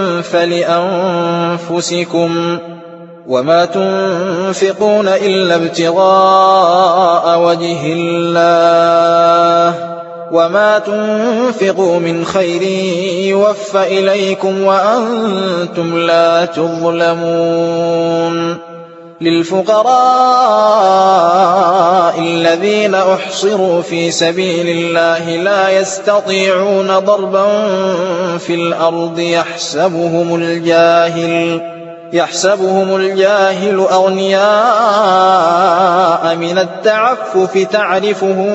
فلأنفسكم، وما تنفقون إلا ابتغاء وجه الله، وما تنفقوا من خير يوفى إليكم وأنتم لا تظلمون. للفقراء الذين أحصروا في سبيل الله لا يستطيعون ضربا في الأرض يحسبهم الجاهل أغنياء من التعفف تعرفهم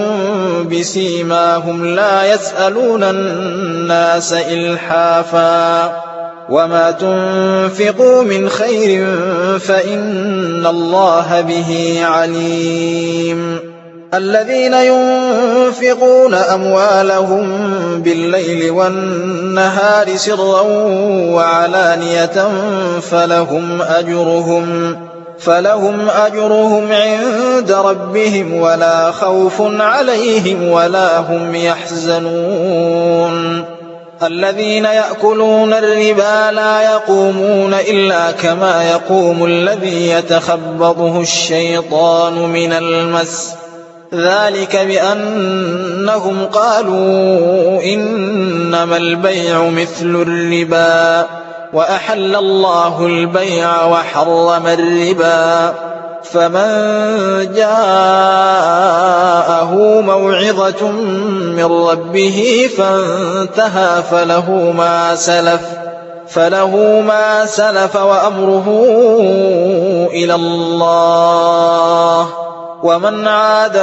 بسيماهم لا يسألون الناس إلحافا، وما تنفقوا من خير فإن الله به عليم. الذين ينفقون أموالهم بالليل والنهار سرا وعلانية فلهم أجرهم عند ربهم ولا خوف عليهم ولا هم يحزنون. الذين يأكلون الربا لا يقومون إلا كما يقوم الذي يتخبطه الشيطان من المس، ذلك بأنهم قالوا إنما البيع مثل الربا وأحل الله البيع وحرم الربا. فمن جاءه موعظة من ربه فانتهى فله ما سلف وأمره إلى الله، ومن عاد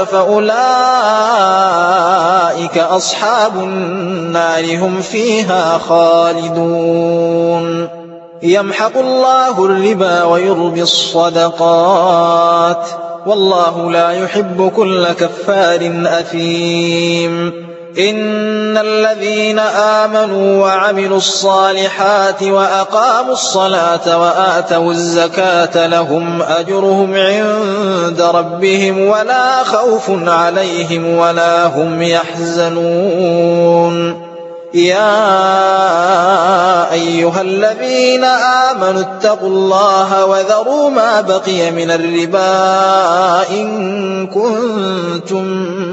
فأولئك أصحاب النار هم فيها خالدون. يمحق الله الربا ويربي الصدقات والله لا يحب كل كفار أثيم. إن الذين آمنوا وعملوا الصالحات وأقاموا الصلاة وآتوا الزكاة لهم أجرهم عند ربهم ولا خوف عليهم ولا هم يحزنون. يا أيها الذين آمنوا اتقوا الله وذروا ما بقي من الربا إن كنتم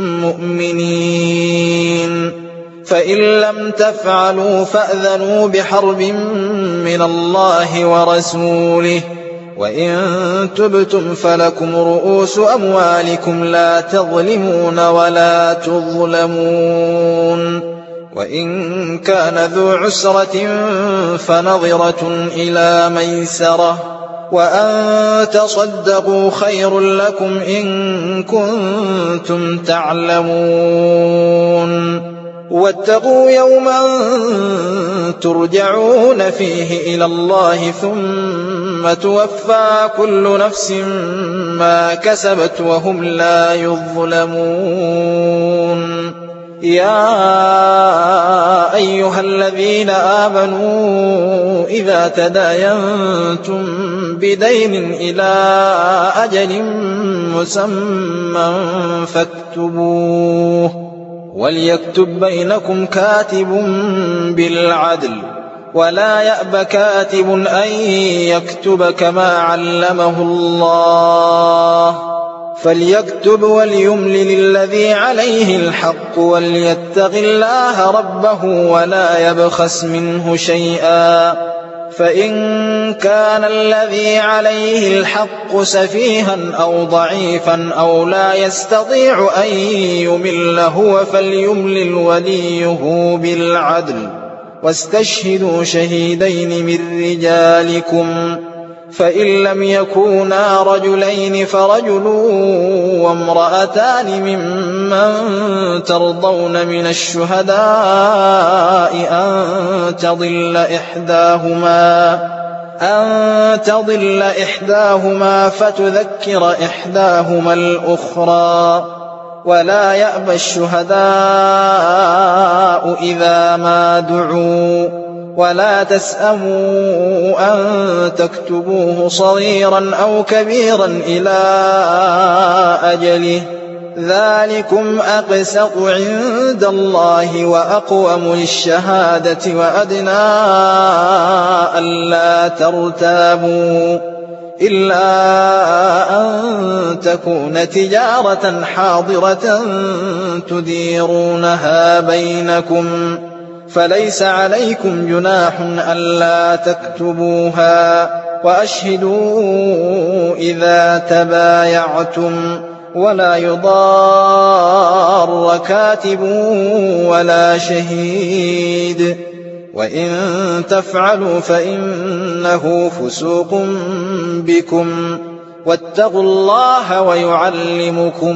مؤمنين، فإن لم تفعلوا فأذنوا بحرب من الله ورسوله، وإن تبتم فلكم رؤوس أموالكم لا تظلمون ولا تظلمون. وإن كان ذو عسرة فنظرة إلى ميسرة، وأن تصدقوا خير لكم إن كنتم تعلمون. واتقوا يوما ترجعون فيه إلى الله ثم توفى كل نفس ما كسبت وهم لا يظلمون. يا أيها الذين آمنوا إذا تداينتم بدين إلى أجل مسمى فاكتبوه، وليكتب بينكم كاتب بالعدل، ولا يأب كاتب أن يكتب كما علمه الله، فليكتب وليملل الذي عليه الحق وليتق الله ربه ولا يبخس منه شيئا، فإن كان الذي عليه الحق سفيها أو ضعيفا أو لا يستطيع أن يمل هو فليملل وليه بالعدل، واستشهدوا شهيدين من رجالكم، فإن لم يكونا رجلين فرجل وامرأتان ممن ترضون من الشهداء أن تضل إحداهما فتذكر إحداهما الأخرى، ولا يأبى الشهداء إذا ما دعوا، ولا تسأموا أن تكتبوه صغيرا أو كبيرا إلى أجله، ذلكم أقسط عند الله وأقوم للشهادة وأدنى ألا ترتابوا، إلا أن تكون تجارة حاضرة تديرونها بينكم، فليس عليكم جناح ألا تكتبوها، وأشهدوا إذا تبايعتم، ولا يضار كاتب ولا شهيد، وإن تفعلوا فإنه فسوق بكم، واتقوا الله ويعلمكم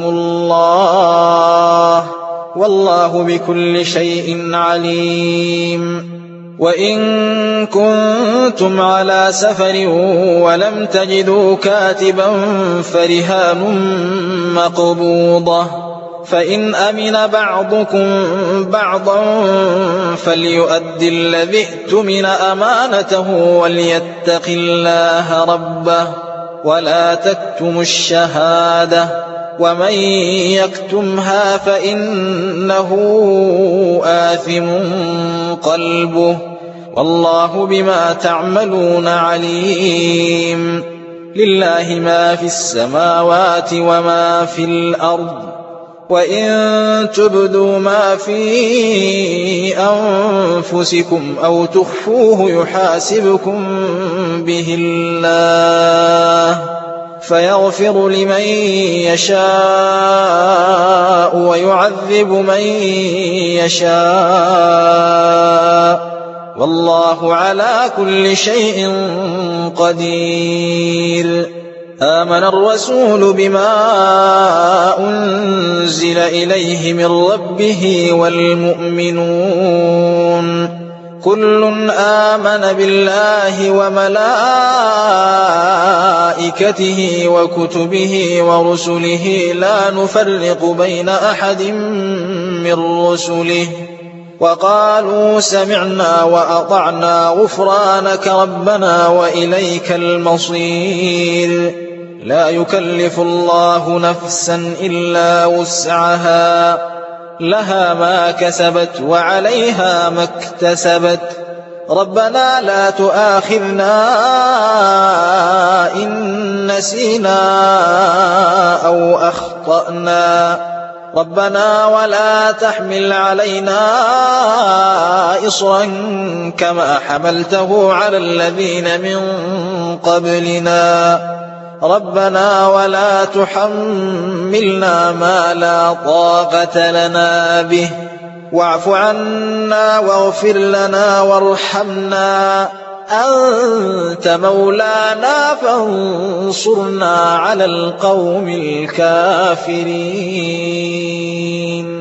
الله، والله بكل شيء عليم. وإن كنتم على سفر ولم تجدوا كاتبا فرهان مقبوضة فإن أمن بعضكم بعضا فليؤد الذي ائتمن أمانته وليتق الله ربه ولا تكتموا الشهادة ومن يكتمها فإنه آثم قلبه والله بما تعملون عليم. لله ما في السماوات وما في الأرض وإن تبدوا ما في أنفسكم أو تخفوه يحاسبكم به الله فيغفر لمن يشاء ويعذب من يشاء والله على كل شيء قدير. آمن الرسول بما أنزل إليه من ربه والمؤمنون كل آمن بالله وملائكته وكتبه ورسله لا نفرق بين أحد من رسله وقالوا سمعنا وأطعنا غفرانك ربنا وإليك المصير. لا يكلف الله نفسا إلا وسعها لها ما كسبت وعليها ما اكتسبت ربنا لا تؤاخذنا إن نسينا أو أخطأنا ربنا ولا تحمل علينا إصرا كما حملته على الذين من قبلنا ربنا ولا تحملنا ما لا طاقة لنا به واعف عنا واغفر لنا وارحمنا أنت مولانا فانصرنا على القوم الكافرين.